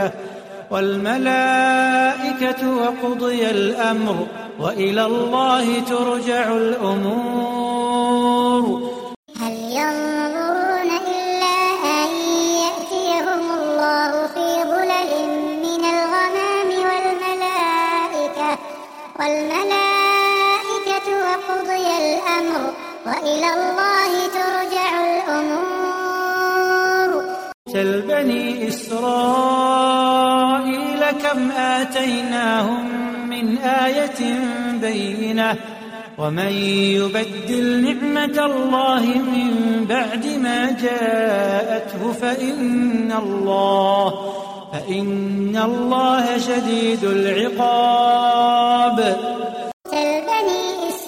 S1: والملائكة وقضي الأمر وإلى الله ترجع الأمور.
S2: هل ينظرون إلا أن يأتيهم الله في ظلل من الغمام والملائكة والملائكة وقضي الأمر وإلى الله ترجع الأمور.
S1: سل بني إسرائيل كم آتيناهم من آية بينة ومن يبدل نعمة الله من بعد ما جاءته فإن الله فإن الله شديد العقاب.
S2: سل بني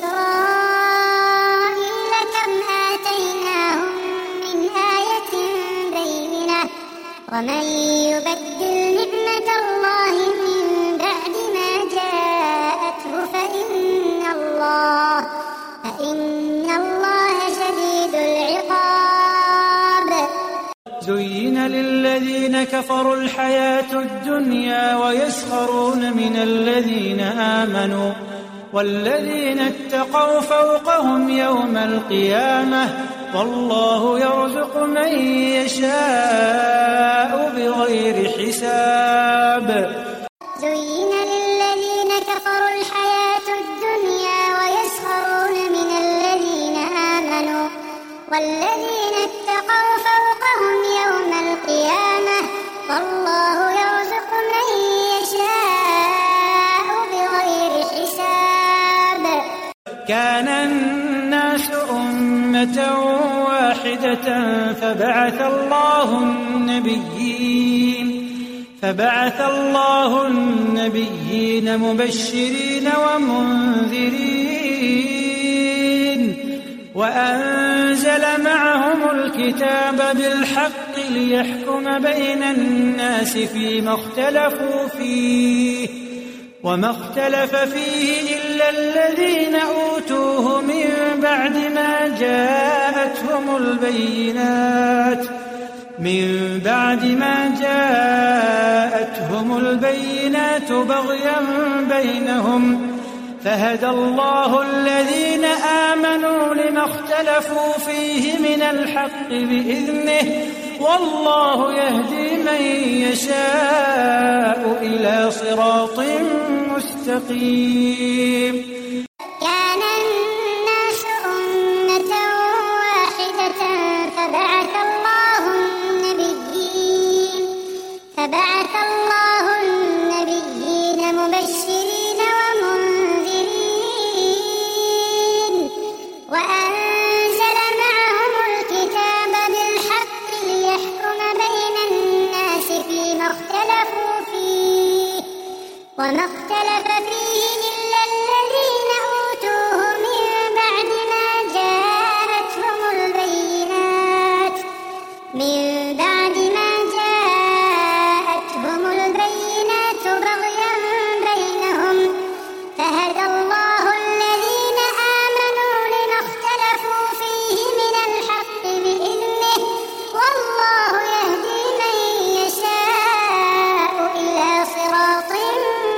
S2: إسرائيل كم آتيناهم من آية بينة ومن يبدل نعمة الله من بعد ما جاءته فإن الله فإن الله شديد العقاب.
S1: زين للذين كفروا الحياة الدنيا ويسخرون من الذين آمنوا والذين اتقوا فوقهم يوم القيامة والله يرزق من يشاء بغير حساب.
S2: زين للذين كفروا الحياة الدنيا ويسخرون من الذين آمنوا والذين اتقوا فوقهم يوم القيامة والله يرزق من يشاء بغير حساب.
S1: كان الناس أمة واحدة فبعث الله النبيين فبعث الله النبيين مبشرين ومنذرين وأنزل معهم الكتاب بالحق ليحكم بين الناس فيما اختلفوا فيه وما اختلف فيه إلا الذين أوتوه من بعد ما جاءتهم البينات من بعد ما جاءتهم البينات بغيا بينهم فهدى الله الذين آمنوا لما اختلفوا فيه من الحق بإذنه والله يهدي من يشاء إلى صراط مستقيم.
S2: كان الناس أمة واحدة فبعث الله النبيين فبعث الله النبيين مبشرين ومنذرين وأنزل معهم الكتاب بالحق ليحكم بين الناس فيما اختلفوا فيه وما اختلف فيه إلا الذين أوتوه من بعد ما جاءتهم البينات من بعد ما جاءتهم البينات بغيا بينهم فهدى الله الذين آمنوا لما اختلفوا فيه من الحق بإذنه والله يهدي من يشاء إلى صراط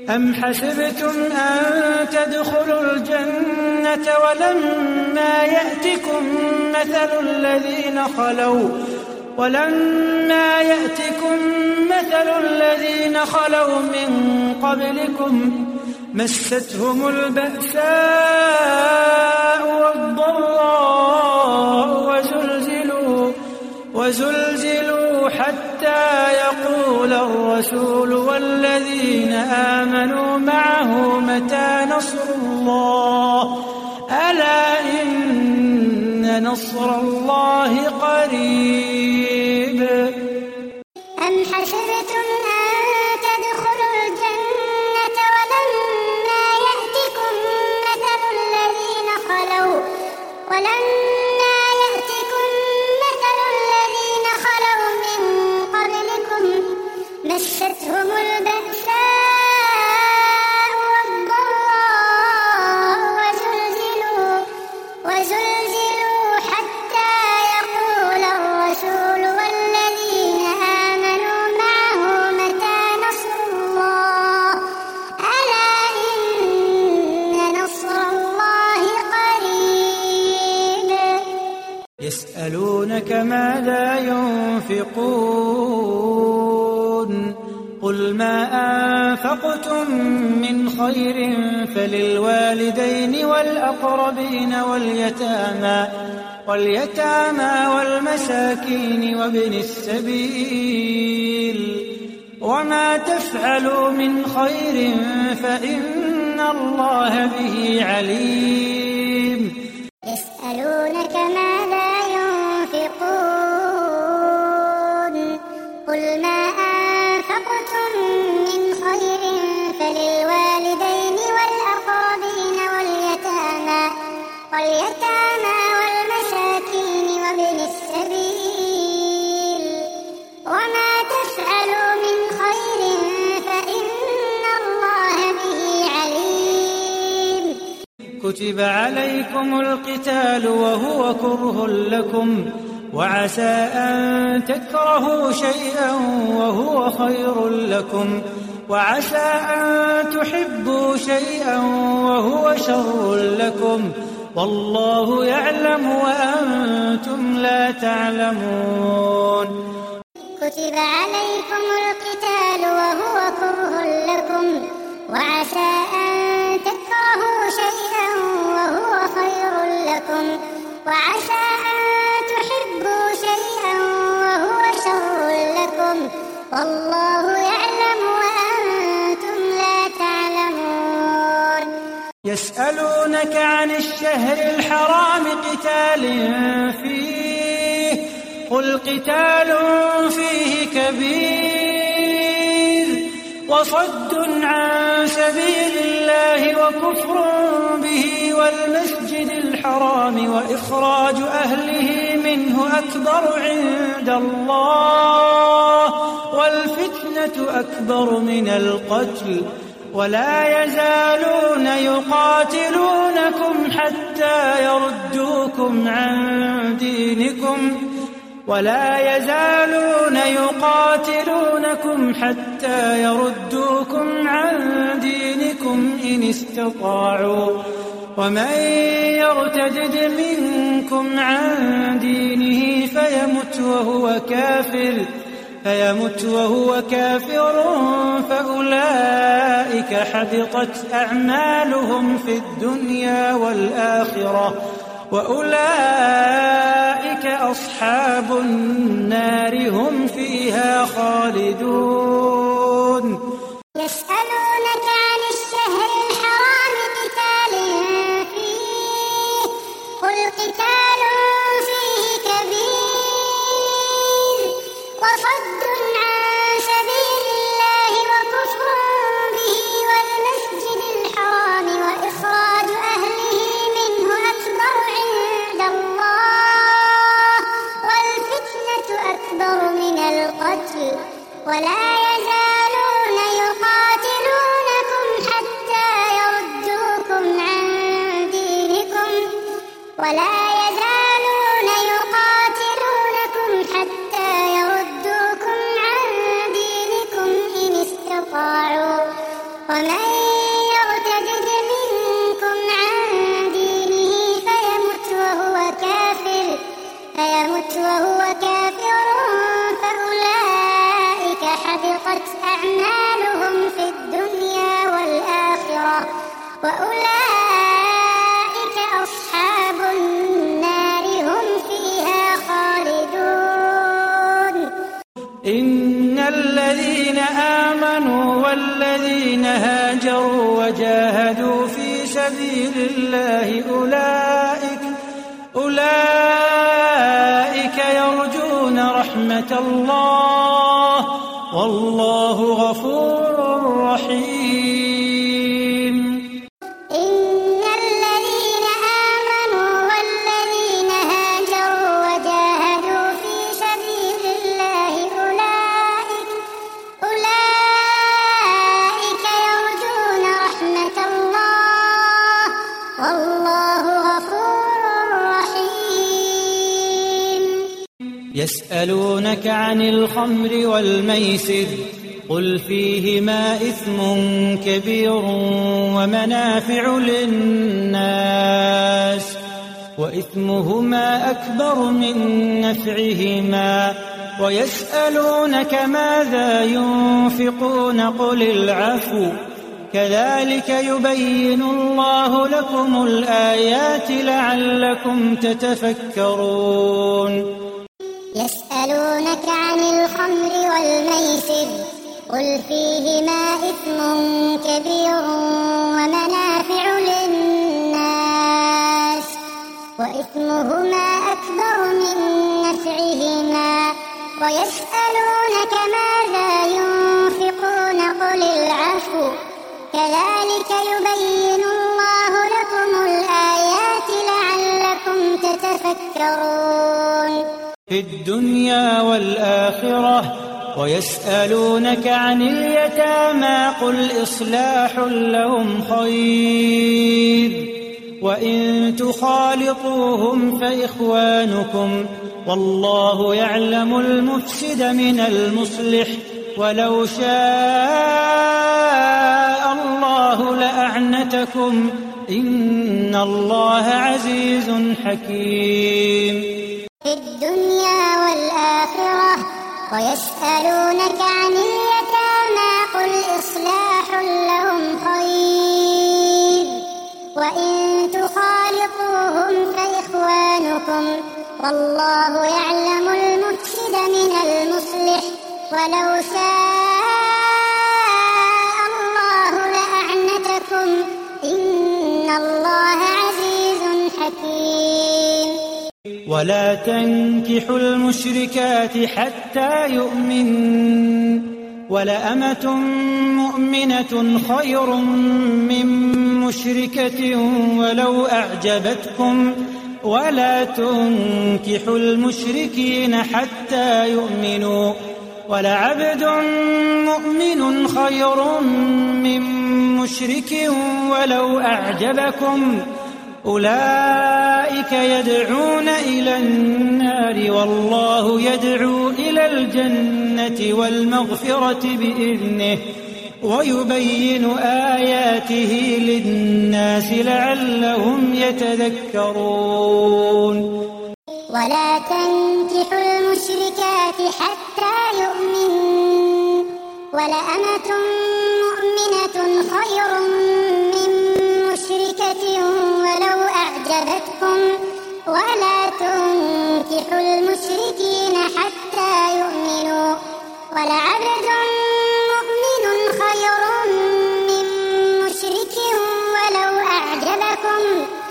S1: أم حسبتم أن تدخلوا الجنة ولما يأتكم مثل الذين خلوا ولما يأتكم مثل الذين خلوا من قبلكم مستهم البأساء والضراء وزلزلوا وزلزلوا حتى يقول الرسول والذين آمنوا معه متى نصر الله ألا إن نصر الله قريب
S2: أم حسبتم أن تدخلوا الجنة ولما يأتكم مثل الذين خلوا ولما يأتكم مثل الذين خلوا من قبلكم مستهم البأساء والضراء وزلزلوا وزلزلوا حتى يقول الرسول والذين آمنوا معه متى نصر الله ألا إن نصر الله قريب
S1: يسألونك ماذا ينفقون قل ما أنفقتم من خير فللوالدين والأقربين واليتامى واليتامى والمساكين وابن السبيل وما تفعلوا من خير فإن الله به عليم
S2: يسألونك ماذا ينفقون قل ما أنفقتم من خير فللوالدين والأقربين واليتامى واليتامى والمساكين وابن السبيل وما تفعلوا من خير فإن الله به عليم
S1: كتب عليكم القتال وهو كره لكم وعسى أن تكرهوا شيئا وهو خير لكم وعسى أن تحبوا شيئا وهو شر لكم والله يعلم وأنتم لا تعلمون
S2: كتب عليكم القتال وهو كره لكم وعسى أن تكرهوا شيئا وهو خير لكم وعسى أن تحبوا شيئا وهو شر لكم والله يعلم وأنتم لا تعلمون
S1: يسألونك عن الشهر الحرام قتال فيه قل قتال فيه كبير وصد عن سبيل الله وكفر به والمسجد الحرام وإخراج أهله منه أكبر عند الله والفتنة أكبر من القتل ولا يزالون يقاتلونكم حتى يردوكم عن دينكم ولا يزالون يقاتلونكم حتى يردوكم عن دينكم إن استطاعوا ومن يرتد منكم عن دينه فيمت وهو كافر فيمت وهو كافر فأولئك حبطت أعمالهم في الدنيا والآخرة وأولئك أصحاب النار هم فيها خالدون
S2: يسألونك عن الشهر الحرام قتال فيه قل قتال فيه كبير وصد عن سبيل الله وكفر به والمسجد الحرام وإخراج أهله منه أكبر عند الله والفتنة أكبر من القتل ولا يزالون يقاتلونكم حتى يردوكم عن دينكم ولا يزالون يقاتلونكم حتى يردوكم عن دينكم إن استطاعوا ومن يرتد منكم عن دينه فيمت وهو كافر فيمت وهو كافر فأولئك حبطت أعمالهم في الدنيا والآخرة وأولئك أصحاب النار هم فيها خالدون.
S1: إن الذين آمنوا والذين هاجروا وجاهدوا في سبيل الله أولئك أولئك يرجون رحمة الله والله غفور رحيم.
S2: إن الذين آمنوا والذين هاجروا وجاهدوا في سبيل الله أولئك أولئك يرجون رحمة الله والله غفور رحيم.
S1: يسألونك عن الخمر والميسر قل فيهما إثم كبير ومنافع للناس وإثمهما أكبر من نفعهما ويسألونك ماذا ينفقون قل العفو كذلك يبين الله لكم الآيات لعلكم تتفكرون.
S2: يسألونك عن الخمر والميسر قل فيهما إثم كبير ومنافع للناس وإثمهما أكبر من نفعهما ويسألونك ماذا ينفقون قل العفو كذلك يبين الله لكم الآيات لعلكم تتفكرون.
S1: في الدنيا والآخرة ويسألونك عن اليتامى قل إصلاح لهم خير وإن تخالطوهم فإخوانكم والله يعلم المفسد من المصلح ولو شاء الله لأعنتكم إن الله عزيز حكيم.
S2: في الدنيا والآخرة ويسألونك عن اليتامى قل إصلاح لهم خير وإن تخالطوهم فإخوانكم والله يعلم المفسد من المصلح ولو شاء الله لأعنتكم إن الله عزيز حكيم.
S1: ولا تنكحوا المشركات حتى يؤمن ولأمة مؤمنة خير من مشركة ولو أعجبتكم ولا تنكحوا المشركين حتى يؤمنوا ولعبد مؤمن خير من مشرك ولو أعجبكم أولئك يدعون إلى النار والله يدعو إلى الجنة والمغفرة بإذنه ويبين آياته للناس لعلهم يتذكرون.
S2: ولا تنكحوا المشركات حتى يؤمنوا ولأمة مؤمنة خير من مشركة ولو أعجبتكم ولا تنكحوا المشركين حتى يؤمنوا ولعبد مؤمن خير من مشرك ولو أعجبكم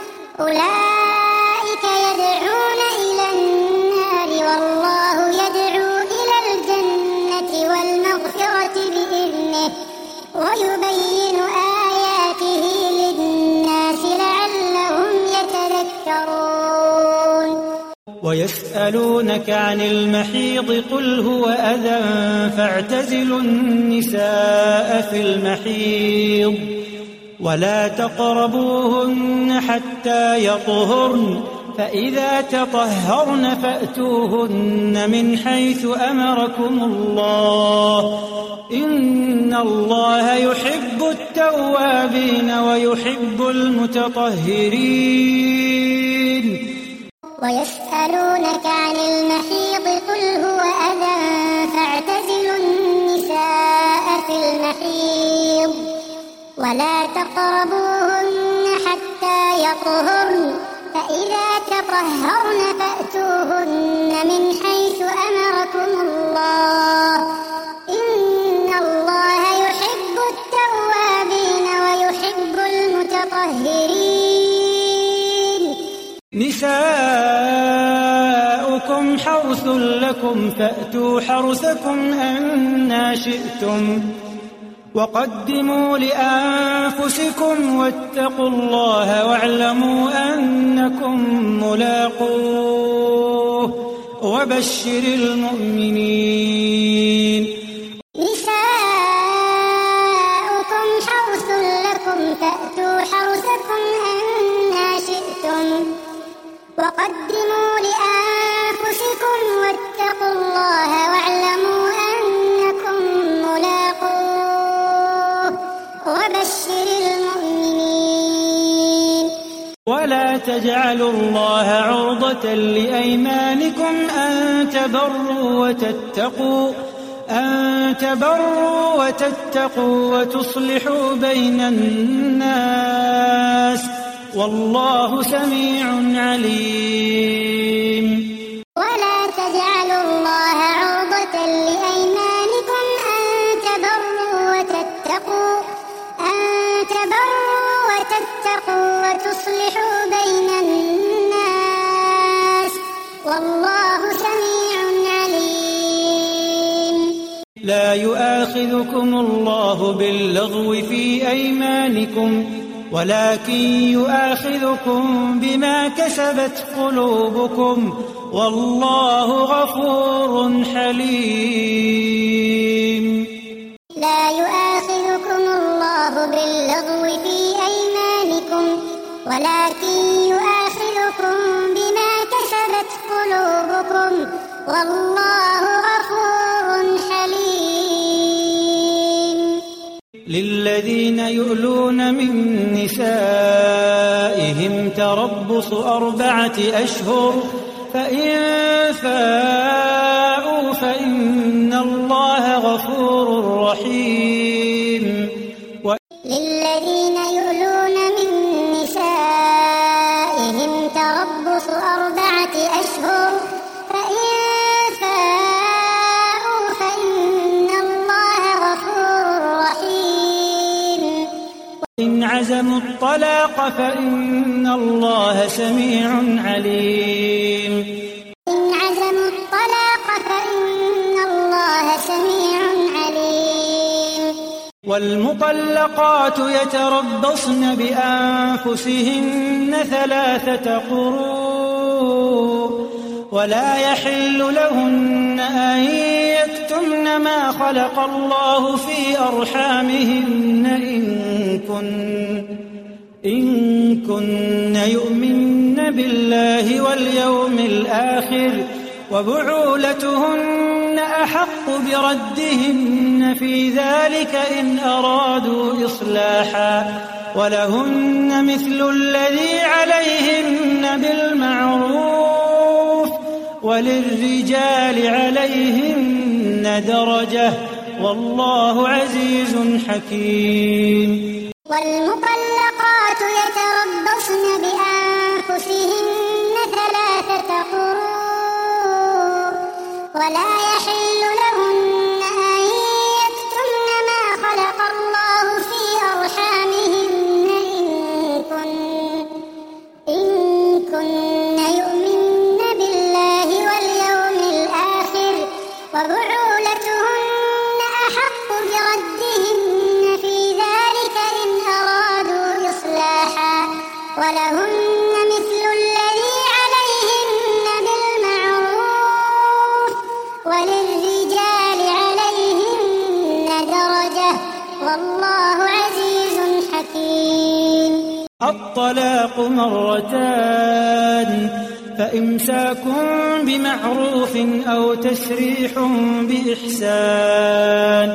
S2: أولئك يدعون إلى النار والله يدعو إلى الجنة والمغفرة بإذنه ويبين آياته للناس لعلهم يتذكرون.
S1: ويسألونك عن المحيض قل هو أذى فاعتزلوا النساء في المحيض ولا تقربوهن حتى يطهرن فإذا تطهرن فأتوهن من حيث أمركم الله إن الله يحب التوابين ويحب المتطهرين.
S2: ويسألونك عن المحيض قل هو أذى فاعتزلوا النساء في المحيض ولا تقربوهن حتى يطهرن فإذا تطهرن فأتوهن من حيث أمركم الله إن الله يحب التوابين ويحب المتطهرين.
S1: نساؤكم حرث لكم فأتوا حرثكم أنى شئتم وقدموا لأنفسكم واتقوا الله واعلموا أنكم ملاقوه وبشر المؤمنين.
S2: نساؤكم حرث لكم فأتوا حرثكم أنى شئتم وقدموا لأنفسكم واتقوا الله واعلموا أنكم ملاقوه وبشر المؤمنين.
S1: ولا تجعلوا الله عرضة لأيمانكم أن تبروا وتتقوا أن تبروا وتتقوا وتصلحوا بين الناس والله سميع عليم.
S2: ولا تجعلوا الله عرضة لأيمانكم أن تبروا وتتقوا أن تبروا وتتقوا وتصلحوا بين الناس والله سميع عليم.
S1: لا يؤاخذكم الله باللغو في أيمانكم ولكن يؤاخذكم بما كسبت قلوبكم والله غفور حليم.
S2: لا يؤاخذكم الله باللغو في أيمانكم ولكن يؤاخذكم بما كسبت قلوبكم والله غفور حليم.
S1: للذين يؤلون من نسائهم تربص أربعة أشهر فإن فاءوا فإن الله غفور رحيم.
S2: للذين يؤلون من نسائهم تربص أربعة أشهر فإن فاءوا فإن الله غفور رحيم.
S1: وإن عزموا الطلاق فإن الله سميع عليم.
S2: إن عزموا الطلاق فإن الله سميع عليم.
S1: والمطلقات يتربصن بأنفسهن ثلاثة قروء ولا يحل لهن أن يكتمن ما خلق الله في أرحامهن إن كن إن كن يؤمن بالله واليوم الآخر وبعولتهن أحق بردهن في ذلك إن أرادوا إصلاحا ولهن مثل الذي عليهن بالمعروف وللرجال عليهن درجة والله عزيز حكيم.
S2: والمطلقات يتربصن بأنفسهن ثلاثة قروء ولا يحل لهن أن يكتمن ما خلق الله في أرحامهن إن كن يؤمن بالله واليوم الآخر وبعولتهن أحق بردهن في ذلك إن أرادوا إصلاحا ولهن مثل الذي عليهن بالمعروف وللرجال عليهن درجة والله عزيز حكيم.
S1: الطلاق مرتان فإمساك بمعروف أو تسريح بإحسان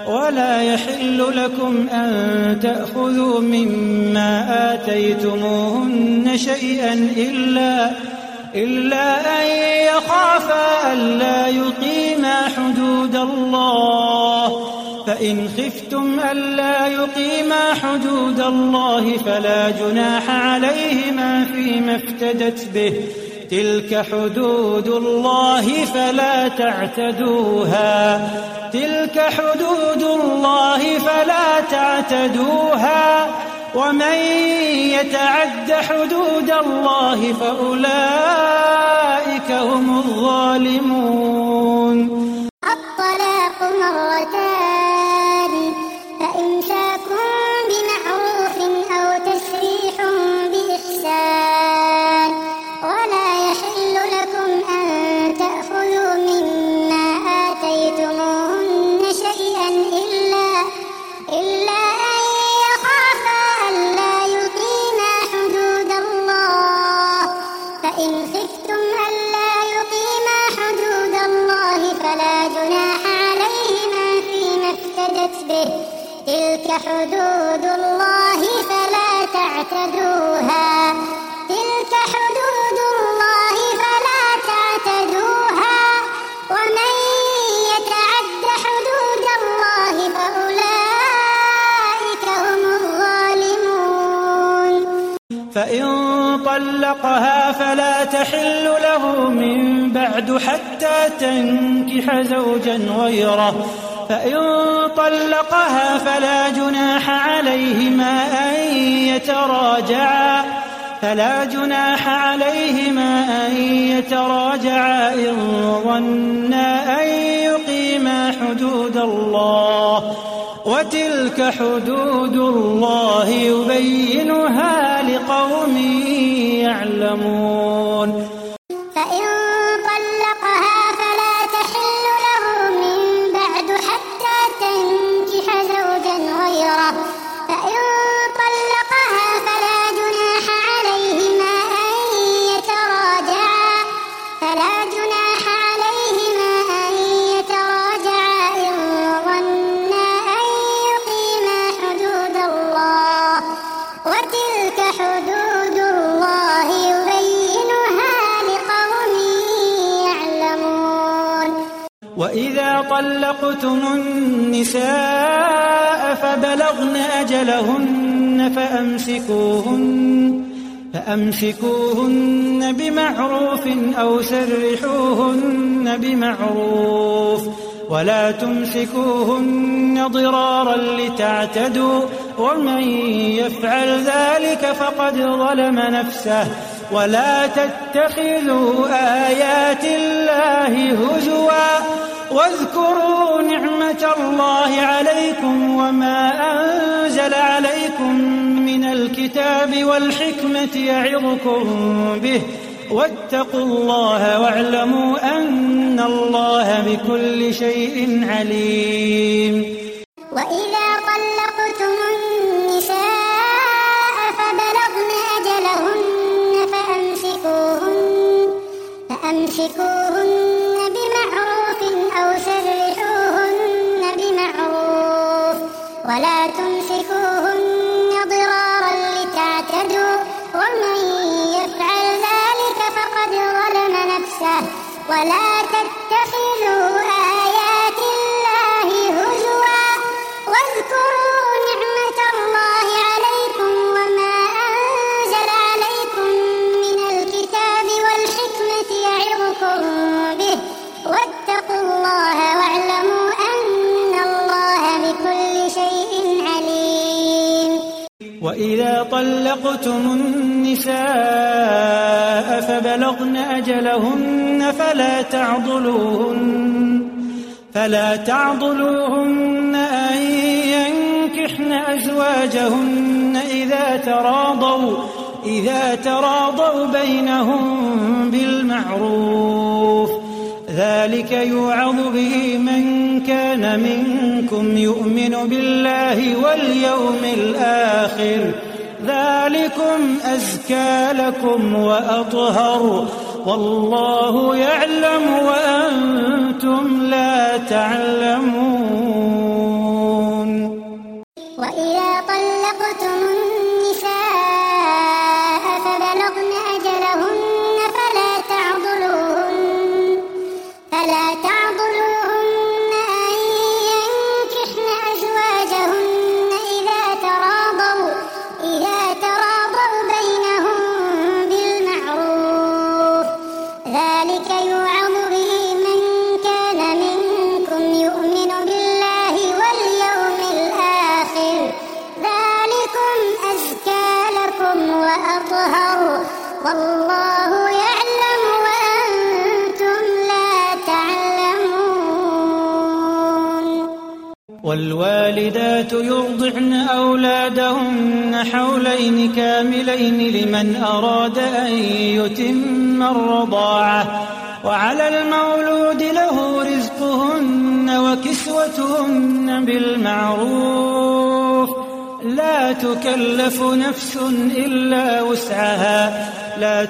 S1: ولا يحل لكم أن تأخذوا مما آتيتموهن شيئا إلا, إلا أن يخافا ألا يقيما حدود الله. فإن خفتم ألا يقيما حدود الله فلا جناح عليهما فيما افتدت به، تلك حدود الله فلا تعتدوها تلك حدود الله فلا تعتدوها ومن يتعد حدود الله فأولئك هم الظالمون.
S2: الطلاق مرتان، فإمساك بمعروف أو تسريح بإحسان، ولا يحل لكم أن تأخذوا مما آتيتموهن شيئا إلا, إلا أن يخافا ألا يقيما حدود الله. فإن خفتم ألا يقيما حدود الله فلا جناح عليهما فيما افتدت به، تلك حدود الله فلا تعتدوها تلك حدود الله فلا تعتدوها ومن يتعد حدود الله فأولئك هم الظالمون.
S1: فإن طلقها فلا تحل له من بعد حتى تنكح زوجا غيره، فإن طلقها فلا جناح عليهما أن يتراجعا فلا جناح عليهما أن يتراجعا إن ظنا أن يقيما حدود الله، وتلك حدود الله يبينها لقوم يعلمون.
S2: فإن طلقها فلا تحل له من بعد حتى تنكح زوجا غيره، فإن طلقها فلا جناح عليهما أن يتراجعا فلا جناح عليهما أن يتراجعا إن ظنا أن يقيما حدود الله، وتلك حدود الله يبينها لقوم يعلمون.
S1: وإذا طلقتم النساء فبلغن أجلهن فأمسكوهن, فأمسكوهن بمعروف أو سرحوهن بمعروف، ولا تمسكوهن ضرارا لتعتدوا، ومن يفعل ذلك فقد ظلم نفسه. ولا تتخذوا آيات الله هزوا، واذكروا نعمة الله عليكم وما أنزل عليكم من الكتاب والحكمة يعظكم به، واتقوا الله واعلموا أن الله بكل شيء عليم.
S2: وإذا طلقتم النساء فبلغن أجلهن فأمسكوهن, فأمسكوهن بمعروف أو سرحوهن بمعروف، ولا تمسكوهن ضرارا لتعتدوا، ومن يفعل ذلك فقد ظلم نفسه. ولا تتخذوا آيات الله هزوا، واذكروا نعمة الله عليكم وما أنزل عليكم من الكتاب والحكمة يعظكم به، واتقوا الله واعلموا أن الله بكل شيء عليم.
S1: وإذا طلقتم النساء فبلغن أجلهن فلا تعضلوهن, فلا تعضلوهن أن ينكحن أزواجهن إذا تراضوا, إذا تراضوا بينهم بالمعروف، ذلك يوعظ به من كان منكم يؤمن بالله واليوم الآخر، ذلكم أزكى لكم وأطهر، والله يعلم وأنتم لا تعلمون.
S2: وإذا طلقتم النساء فبلغن أجلهن فلا تعضلوهن فلا تعضلوهن أن ينكحن أزواجهن إذا تراضوا إذا تراضوا بينهم بالمعروف ذلك يوعظ به من كان منكم يؤمن بالله واليوم الآخر ذلكم أزكى لكم وأطهر والله يعلم وأنتم لا تعلمون.
S1: والوالدات يرضعن أولادهن حولين كاملين لمن أراد أن يتم الرضاعة وعلى المولود له رزقهن وكسوتهن بالمعروف لا تكلف نفس إلا وسعها لا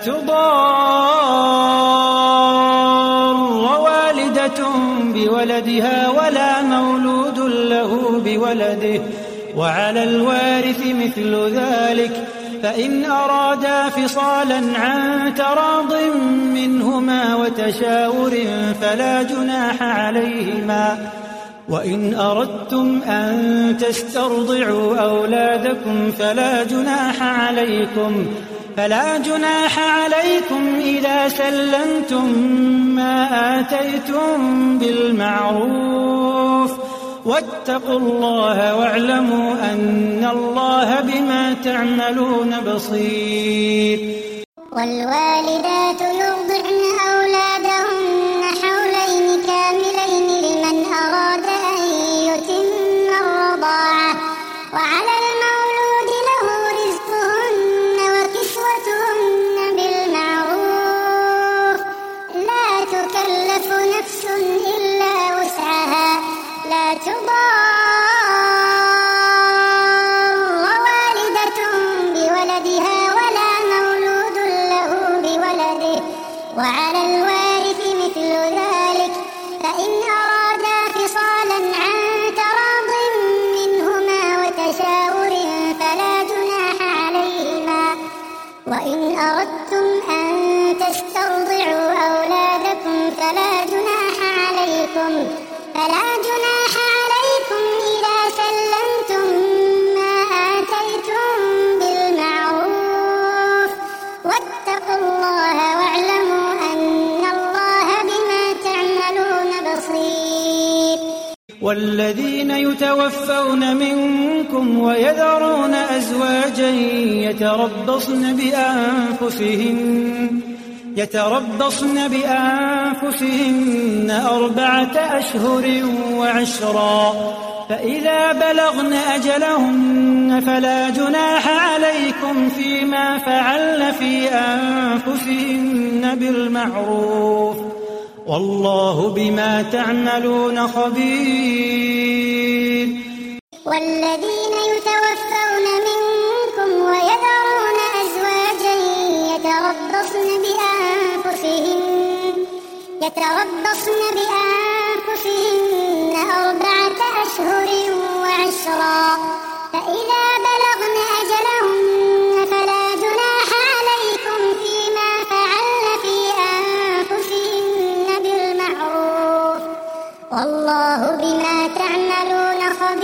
S1: تضار والدة بولدها ولا مولود له بولده وعلى الوارث مثل ذلك فإن أرادا فصالا عن تراض منهما وتشاور فلا جناح عليهما وإن أردتم أن تسترضعوا أولادكم فلا جناح عليكم فلا جناح عليكم إذا سلمتم ما آتيتم بالمعروف واتقوا الله واعلموا أن الله بما تعملون بصير.
S2: والوالدات يرضعن أولادهن حولين كاملين لمن أراد أن يتم الرضاعة وعلى المولود له رزقهن وكسوتهن بالمعروف لا تكلف نفس إلا وسعها لا تضار والدة بولدها ولا مولود له بولده وعلى الوارث مثل ذلك فإن أرادا فصالا عن تراض منهما وتشاور فلا جناح عليهما وإن أردتم أن تسترضعوا أولادكم فلا جناح عليكم فلا جناح عليكم إذا سلمتم ما آتيتم بالمعروف واتقوا الله واعلموا أن الله بما تعملون بصير.
S1: والذين يتوفون منكم ويذرون أزواجا يتربصن بأنفسهن يتربصن بأنفسهن أربعة أشهر وعشرا فإذا بلغن أجلهن فلا جناح عليكم فيما فعلن في أنفسهن بالمعروف والله بما تعملون خبير.
S2: والذين يتوفون منكم ويذرون أزواجا يتربصن بأنفسهن يتربصن بأنفسهن أربعة أشهر وعشرا فإذا بلغن أجلهن فلا جناح عليكم فيما فعلن في أنفسهن بالمعروف والله بما تعملون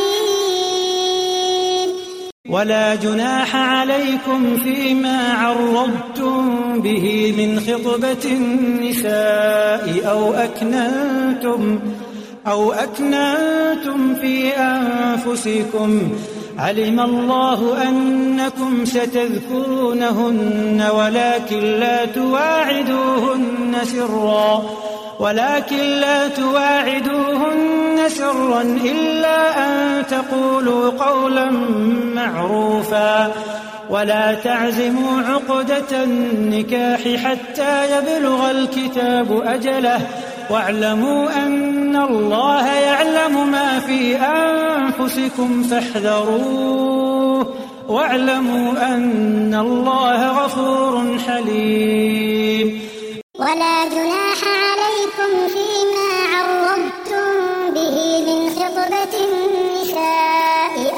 S2: خبير.
S1: ولا جناح عليكم فيما عرضتم به من خطبة النساء أو أكننتم أو أكننتم في أنفسكم علم الله أنكم ستذكرونهن ولكن لا تواعدوهن سرا ولكن لا تواعدوهن سرا إلا أن تقولوا قولا معروفا ولا تعزموا عقدة النكاح حتى يبلغ الكتاب أجله واعلموا أن الله يعلم ما في أنفسكم فاحذروه واعلموا أن الله غفور حليم.
S2: ولا جناح عليكم فيما عرضتم به من خطبة النساء أو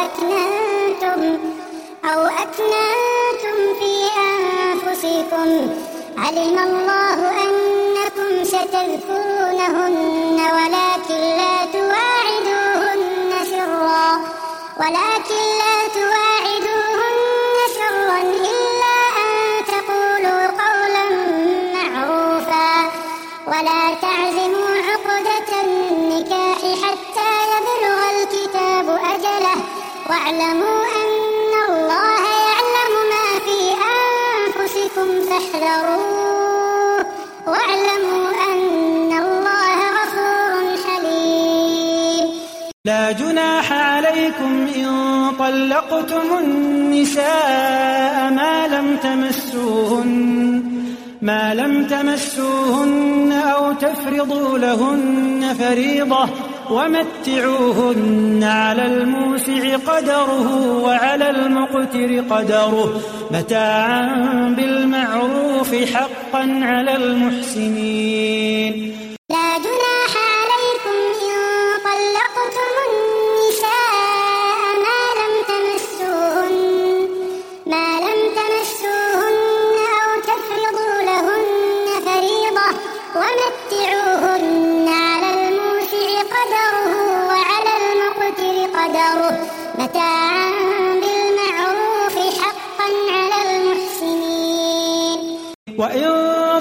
S2: أكننتم أو أكننتم في أنفسكم علم الله أنكم ستذكرونهن ولكن لا تواعدوهن سرا ولكن لا تواعدوهن سرا إلا أن تقولوا قولا معروفا ولا تعزموا عقدة النكاح حتى يبلغ الكتاب أجله واعلموا أن الله يعلم ما في أنفسكم فاحذروه واعلموا أن الله غفور حليم.
S1: لا جناح عليكم إن طلقتم النساء ما لم تمسوهن ما لم تمسوهن أو تفرضوا لهن فريضة ومتعوهن على الموسع قدره وعلى المقتر قدره متاعا بالمعروف حقا على المحسنين.
S2: لا جناح عليكم إن طلقتم النساء ما لم تمسوهن ما لم تمسوهن أو تفرضوا لهن فريضة ومتعوهن على الموسع قدره وعلى المقتر قدره متاعا بالمعروف حقا على المحسنين.
S1: وإن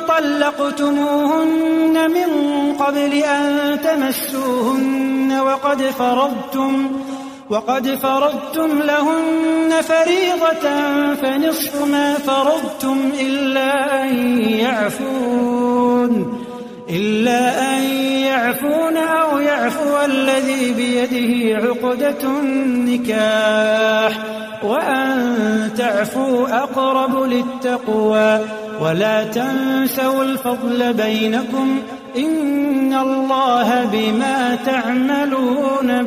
S1: طلقتموهن من قبل أن تمسوهن وقد فرضتم وقد فرضتم لهن فريضة فنصف ما فرضتم إلا أن يعفون إلا أن يعفون أو يعفو الذي بيده عقدة النكاح وأن تعفوا أقرب للتقوى ولا تنسوا الفضل بينكم إن الله بما تعملون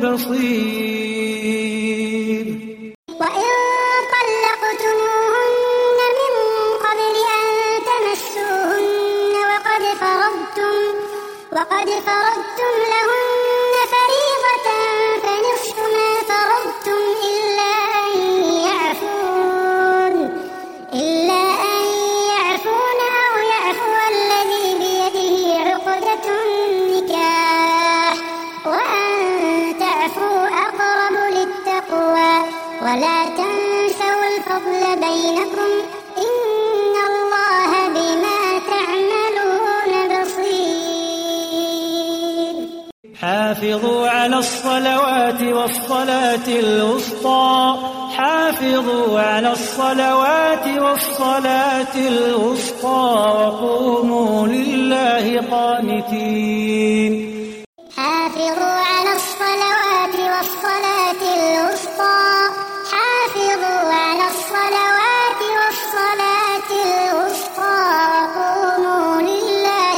S1: بصير.
S2: وإن طلقتموهن من قبل أن تمسوهن وقد فرضتم وقد فرضتم لهن فريضة فنصف ما فرضتم إلا أن يعفون إلا أن يعفون أو يعفو الذي بيده عقدة النكاح وأن تعفوا أقرب للتقوى ولا تنسوا الفضل بينكم إن الله بما تعملون بصير.
S1: حافظوا على الصلوات والصلاة الوسطى حافظوا على الصلوات والصلاة الوسطى وقوموا لله قانتين.
S2: حافظوا على الصلوات والصلاة الوسطى حافظوا على الصلوات والصلاة الوسطى وقوموا لله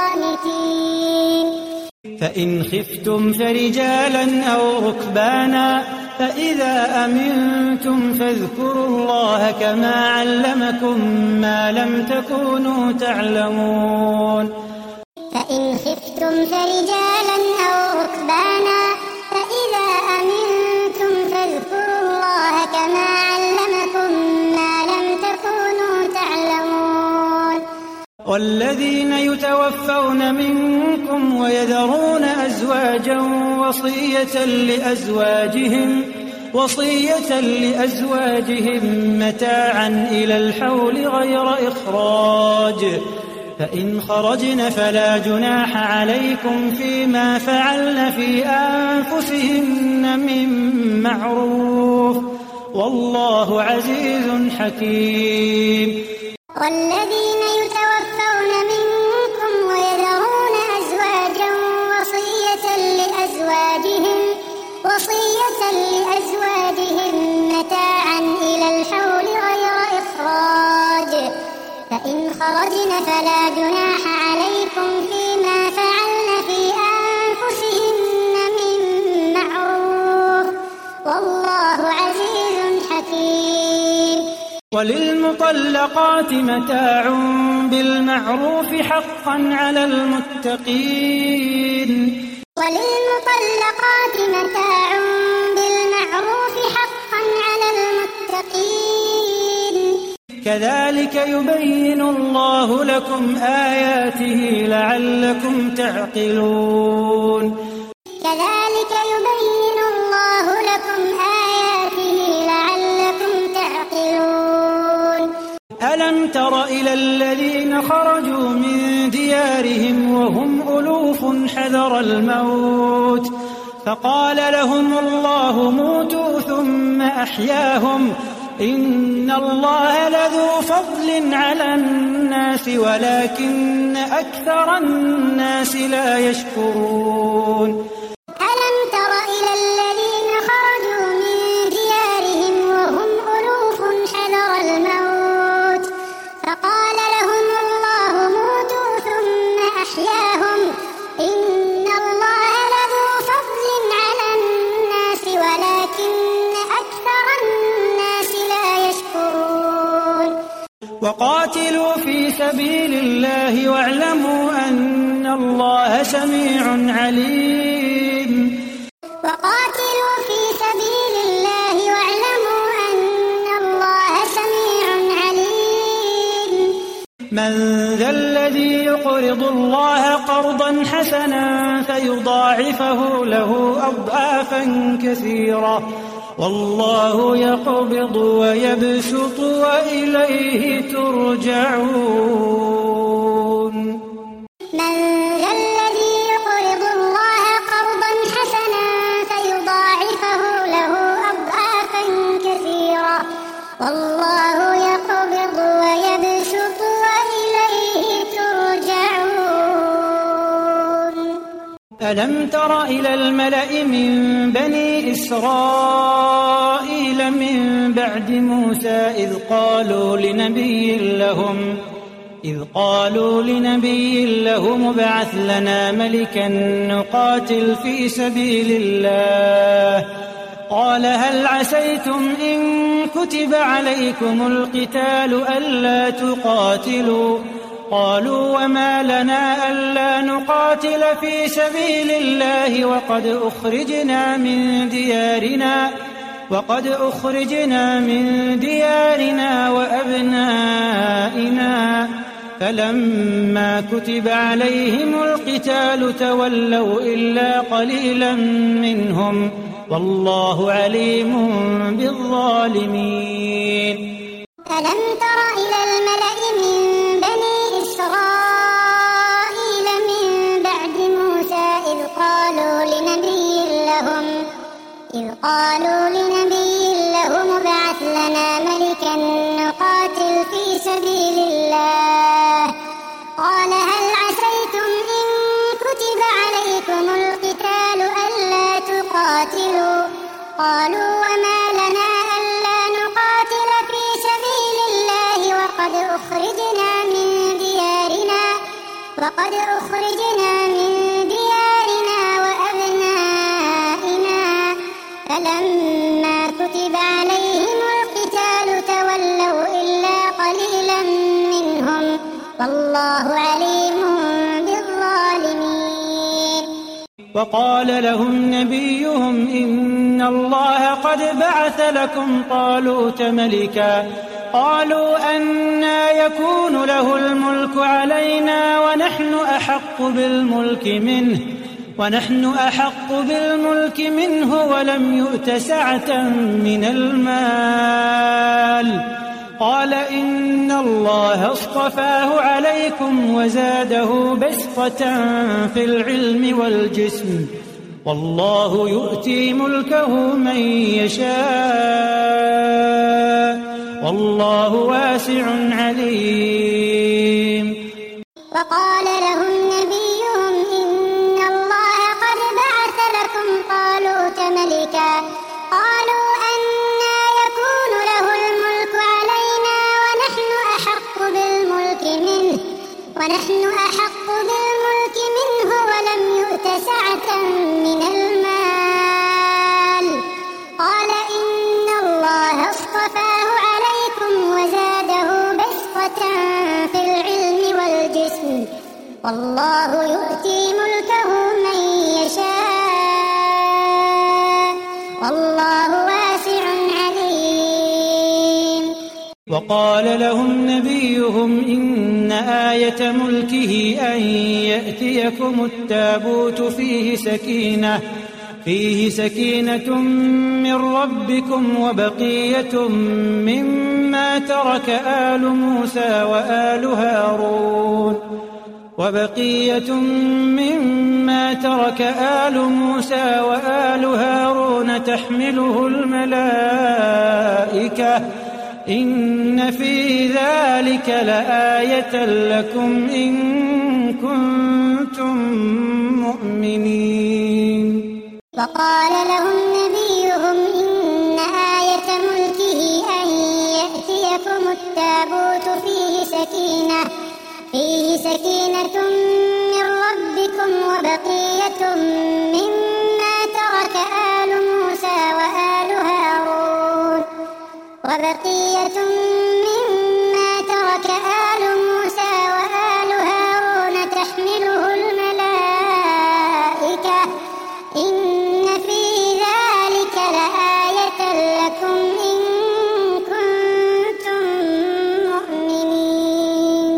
S2: قانتين.
S1: فإن خفتم فرجالا أو ركبانا فإذا أمنتم فاذكروا الله كما علمكم ما لم تكونوا تعلمون.
S2: فإن خفتم فرجالا أو ركبانا فإذا أمنتم فاذكروا الله كما علمكم ما لم تكونوا تعلمون.
S1: والذين يتوفون منكم ويذرون أزواجا وصية لأزواجهم وصية لأزواجهم متاعا إلى الحول غير إخراج فإن خرجن فلا جناح عليكم فيما فعلن في أنفسهن من معروف والله عزيز حكيم.
S2: والذين يتوفون منكم ويذرون أزواجا وصية لأزواجهم وصية لأزواجهم متاعا إلى الحول غير إخراج فإن خرجن فلا جناح عليكم فيما فعلن في أنفسهن من معروف والله عزيز حكيم.
S1: وللمطلقات متاع بالمعروف حقا على المتقين.
S2: وللمطلقات متاع بالمعروف حقا
S1: كذلك يبين الله لكم آياته لعلكم تعقلون
S2: كذلك يبين الله لكم آياته لعلكم تعقلون
S1: ألم تر إلى الذين خرجوا من ديارهم وهم ألوف حذر الموت فقال لهم الله موتوا ثم أحياهم إن الله لذو فضل على الناس ولكن أكثر الناس لا يشكرون
S2: ألم تر إلى الذين خرجوا من ديارهم وهم ألوف حذر الموت فقال لهم الله موتوا ثم أحياهم إن الله لذو فضل على الناس ولكن أكثر الناس لا يشكرون
S1: وقاتلوا في سبيل الله واعلموا أن الله سميع عليم
S2: وقاتلوا في سبيل الله واعلموا أن الله سميع عليم
S1: من ذا الذي يقرض الله قرضا حسنا فيضاعفه له أضعافا كثيرة والله يقبض ويبسط وإليه ترجعون
S2: من ذا الذي يقرض الله قرضا حسنا فيضاعفه له أضعافا كثيرة والله يقبض ويبسط وإليه ترجعون
S1: ألم تر إلى الملأ من بني إسرائيل من بعد موسى إذ قالوا لنبي لهم إذ قالوا لنبي لهم ابعث لنا ملكا نقاتل في سبيل الله قال هل عسيتم إن كتب عليكم القتال ألا تقاتلوا قالوا وما لنا ألا نقاتل في سبيل الله وقد أخرجنا من ديارنا وقد أخرجنا من ديارنا وأبنائنا فلما كتب عليهم القتال تولوا إلا قليلا منهم والله عليم بالظالمين
S2: ألم تر إلى الملأ من بني إسرائيل من بعد موسى إذ قالوا لنبي لهم إذ قالوا لنبي لهم ابعث لنا ملكا نقاتل في سبيل الله قال هل عسيتم إن كتب عليكم القتال ألا تقاتلوا قالوا وما لنا ألا نقاتل في سبيل الله وقد أخرجنا من ديارنا وقد أخرجنا من ديارنا وأبنائنا فلما كتب عليهم القتال تولوا إلا قليلا منهم والله عليم بالظالمين
S1: وقال لهم نبيهم إن الله قد بعث لكم طالوت ملكا قالوا أنى يكون له الملك علينا ونحن أحق بالملك منه ونحن أحق بالملك منه ولم يؤت سعة من المال قال إن الله اصطفاه عليكم وزاده بسطة في العلم والجسم والله يؤتي ملكه من يشاء والله واسع عليم
S2: وقال لهم نبيهم إن الله قد بعث لكم طالوت ملكا قالوا أنى يكون له الملك علينا ونحن أحق بالملك منه ونحن أحق بالملك منه ولم يؤت سعة من المال قال إن الله اصطفاه عليكم وزاده بسطة في العلم والجسم والله يؤتي ملكه من يشاء والله واسع عليم
S1: وقال لهم نبيهم إن آية ملكه أن يأتيكم التابوت فيه سكينة فيه سكينة من ربكم وبقية مما ترك آل موسى وآل هارون وبقية مما ترك آل موسى وآل هارون تحمله الملائكة إن في ذلك لآية لكم إن كنتم مؤمنين.
S2: وقال لهم نبيهم إن آية ملكه أن يأتيكم التابوت فيه سكينة فيه سكينة من ربكم وبقية مما ترك آل موسى وآل هارون وبقية مما ترك آل موسى وآل هارون تحمله الملائكة إن في ذلك لآية لكم إن كنتم مؤمنين.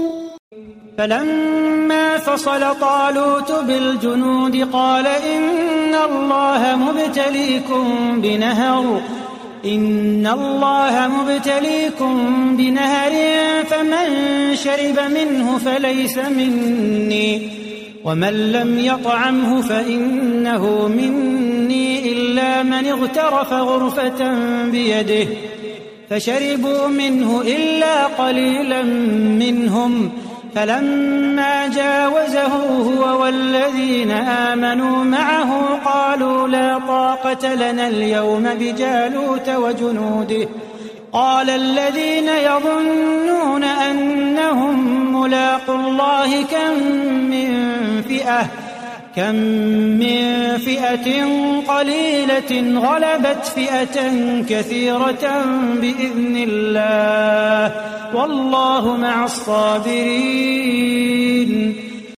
S1: فلما فصل طالوت بالجنود قال إن الله مبتليكم بنهر إن الله مبتليكم بنهر فمن شرب منه فليس مني ومن لم يطعمه فإنه مني إلا من اغترف غرفة بيده فشربوا منه إلا قليلا منهم فلما جاوزه هو والذين آمنوا معه قالوا لا طاقة لنا اليوم بجالوت وجنوده قال الذين يظنون أنهم ملاقو الله كم من فئة كم من فئة قليلة غلبت فئة كثيرة بإذن الله والله مع الصابرين.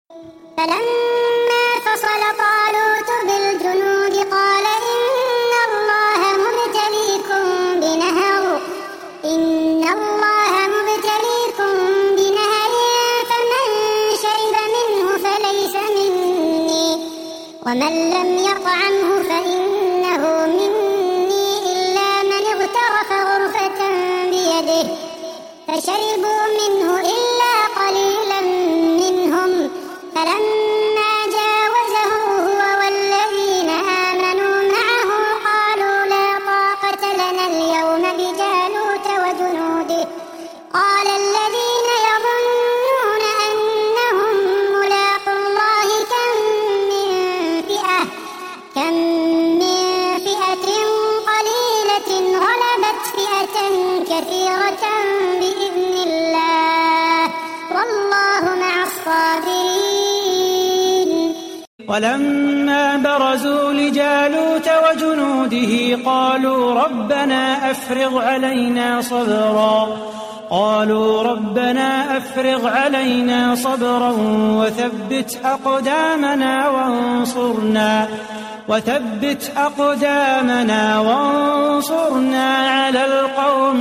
S2: فلما فصل طالوت بالجنود قال إن الله مبتليكم بنهر إن الله مبتليكم بنهر فمن شرب منه فليس مني ومن لم يطعمه فإنه مني إلا من اغترف غرفة بيده فشربوا منه إلا قليلا منهم فلما جاوزه هو والذين آمنوا معه قالوا لا طاقة لنا اليوم بجالوت وجنوده قال الذين يظنون أنهم ملاقو الله كم من فئة كم من فئة قليلة غلبت فئة كثيرة بإذن الله والله مع الصابرين.
S1: ولما برزوا لجالوت وجنوده قالوا ربنا أفرغ علينا صبرا قالوا ربنا أفرغ علينا صبرا وثبت أقدامنا وانصرنا وثبت أقدامنا وانصرنا على القوم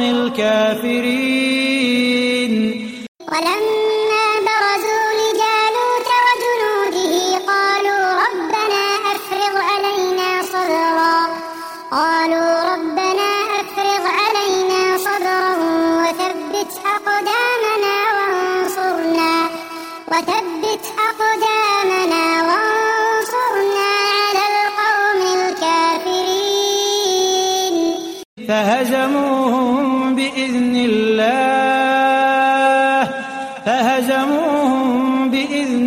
S1: الكافرين.
S2: ولما برزوا لجالوت وجنوده قالوا ربنا أفرغ علينا صبرا قالوا ربنا أفرغ علينا صبرا وثبت أقدامنا وانصرنا وثبت أقدامنا وانصرنا على القوم الكافرين.
S1: فهزموهم بإذن الله فهزموهم بإذن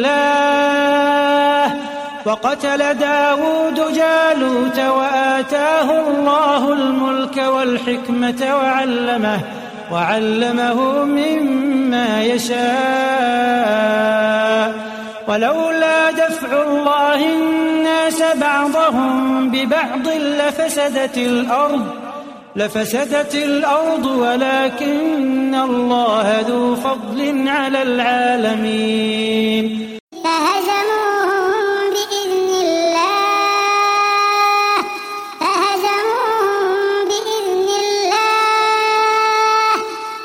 S1: الله وقتل داود جالوت وآتاه الله الملك والحكمة وعلمه وعلمه مما يشاء ولولا دفع الله الناس بعضهم ببعض لفسدت الأرض لفسدت الأرض ولكن الله ذو فضل على العالمين.
S2: فهزموهم بإذن الله فهزموهم بإذن الله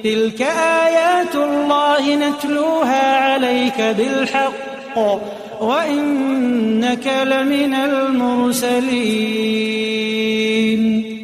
S1: تلك آيات الله نتلوها عليك بالحق وإنك لمن المرسلين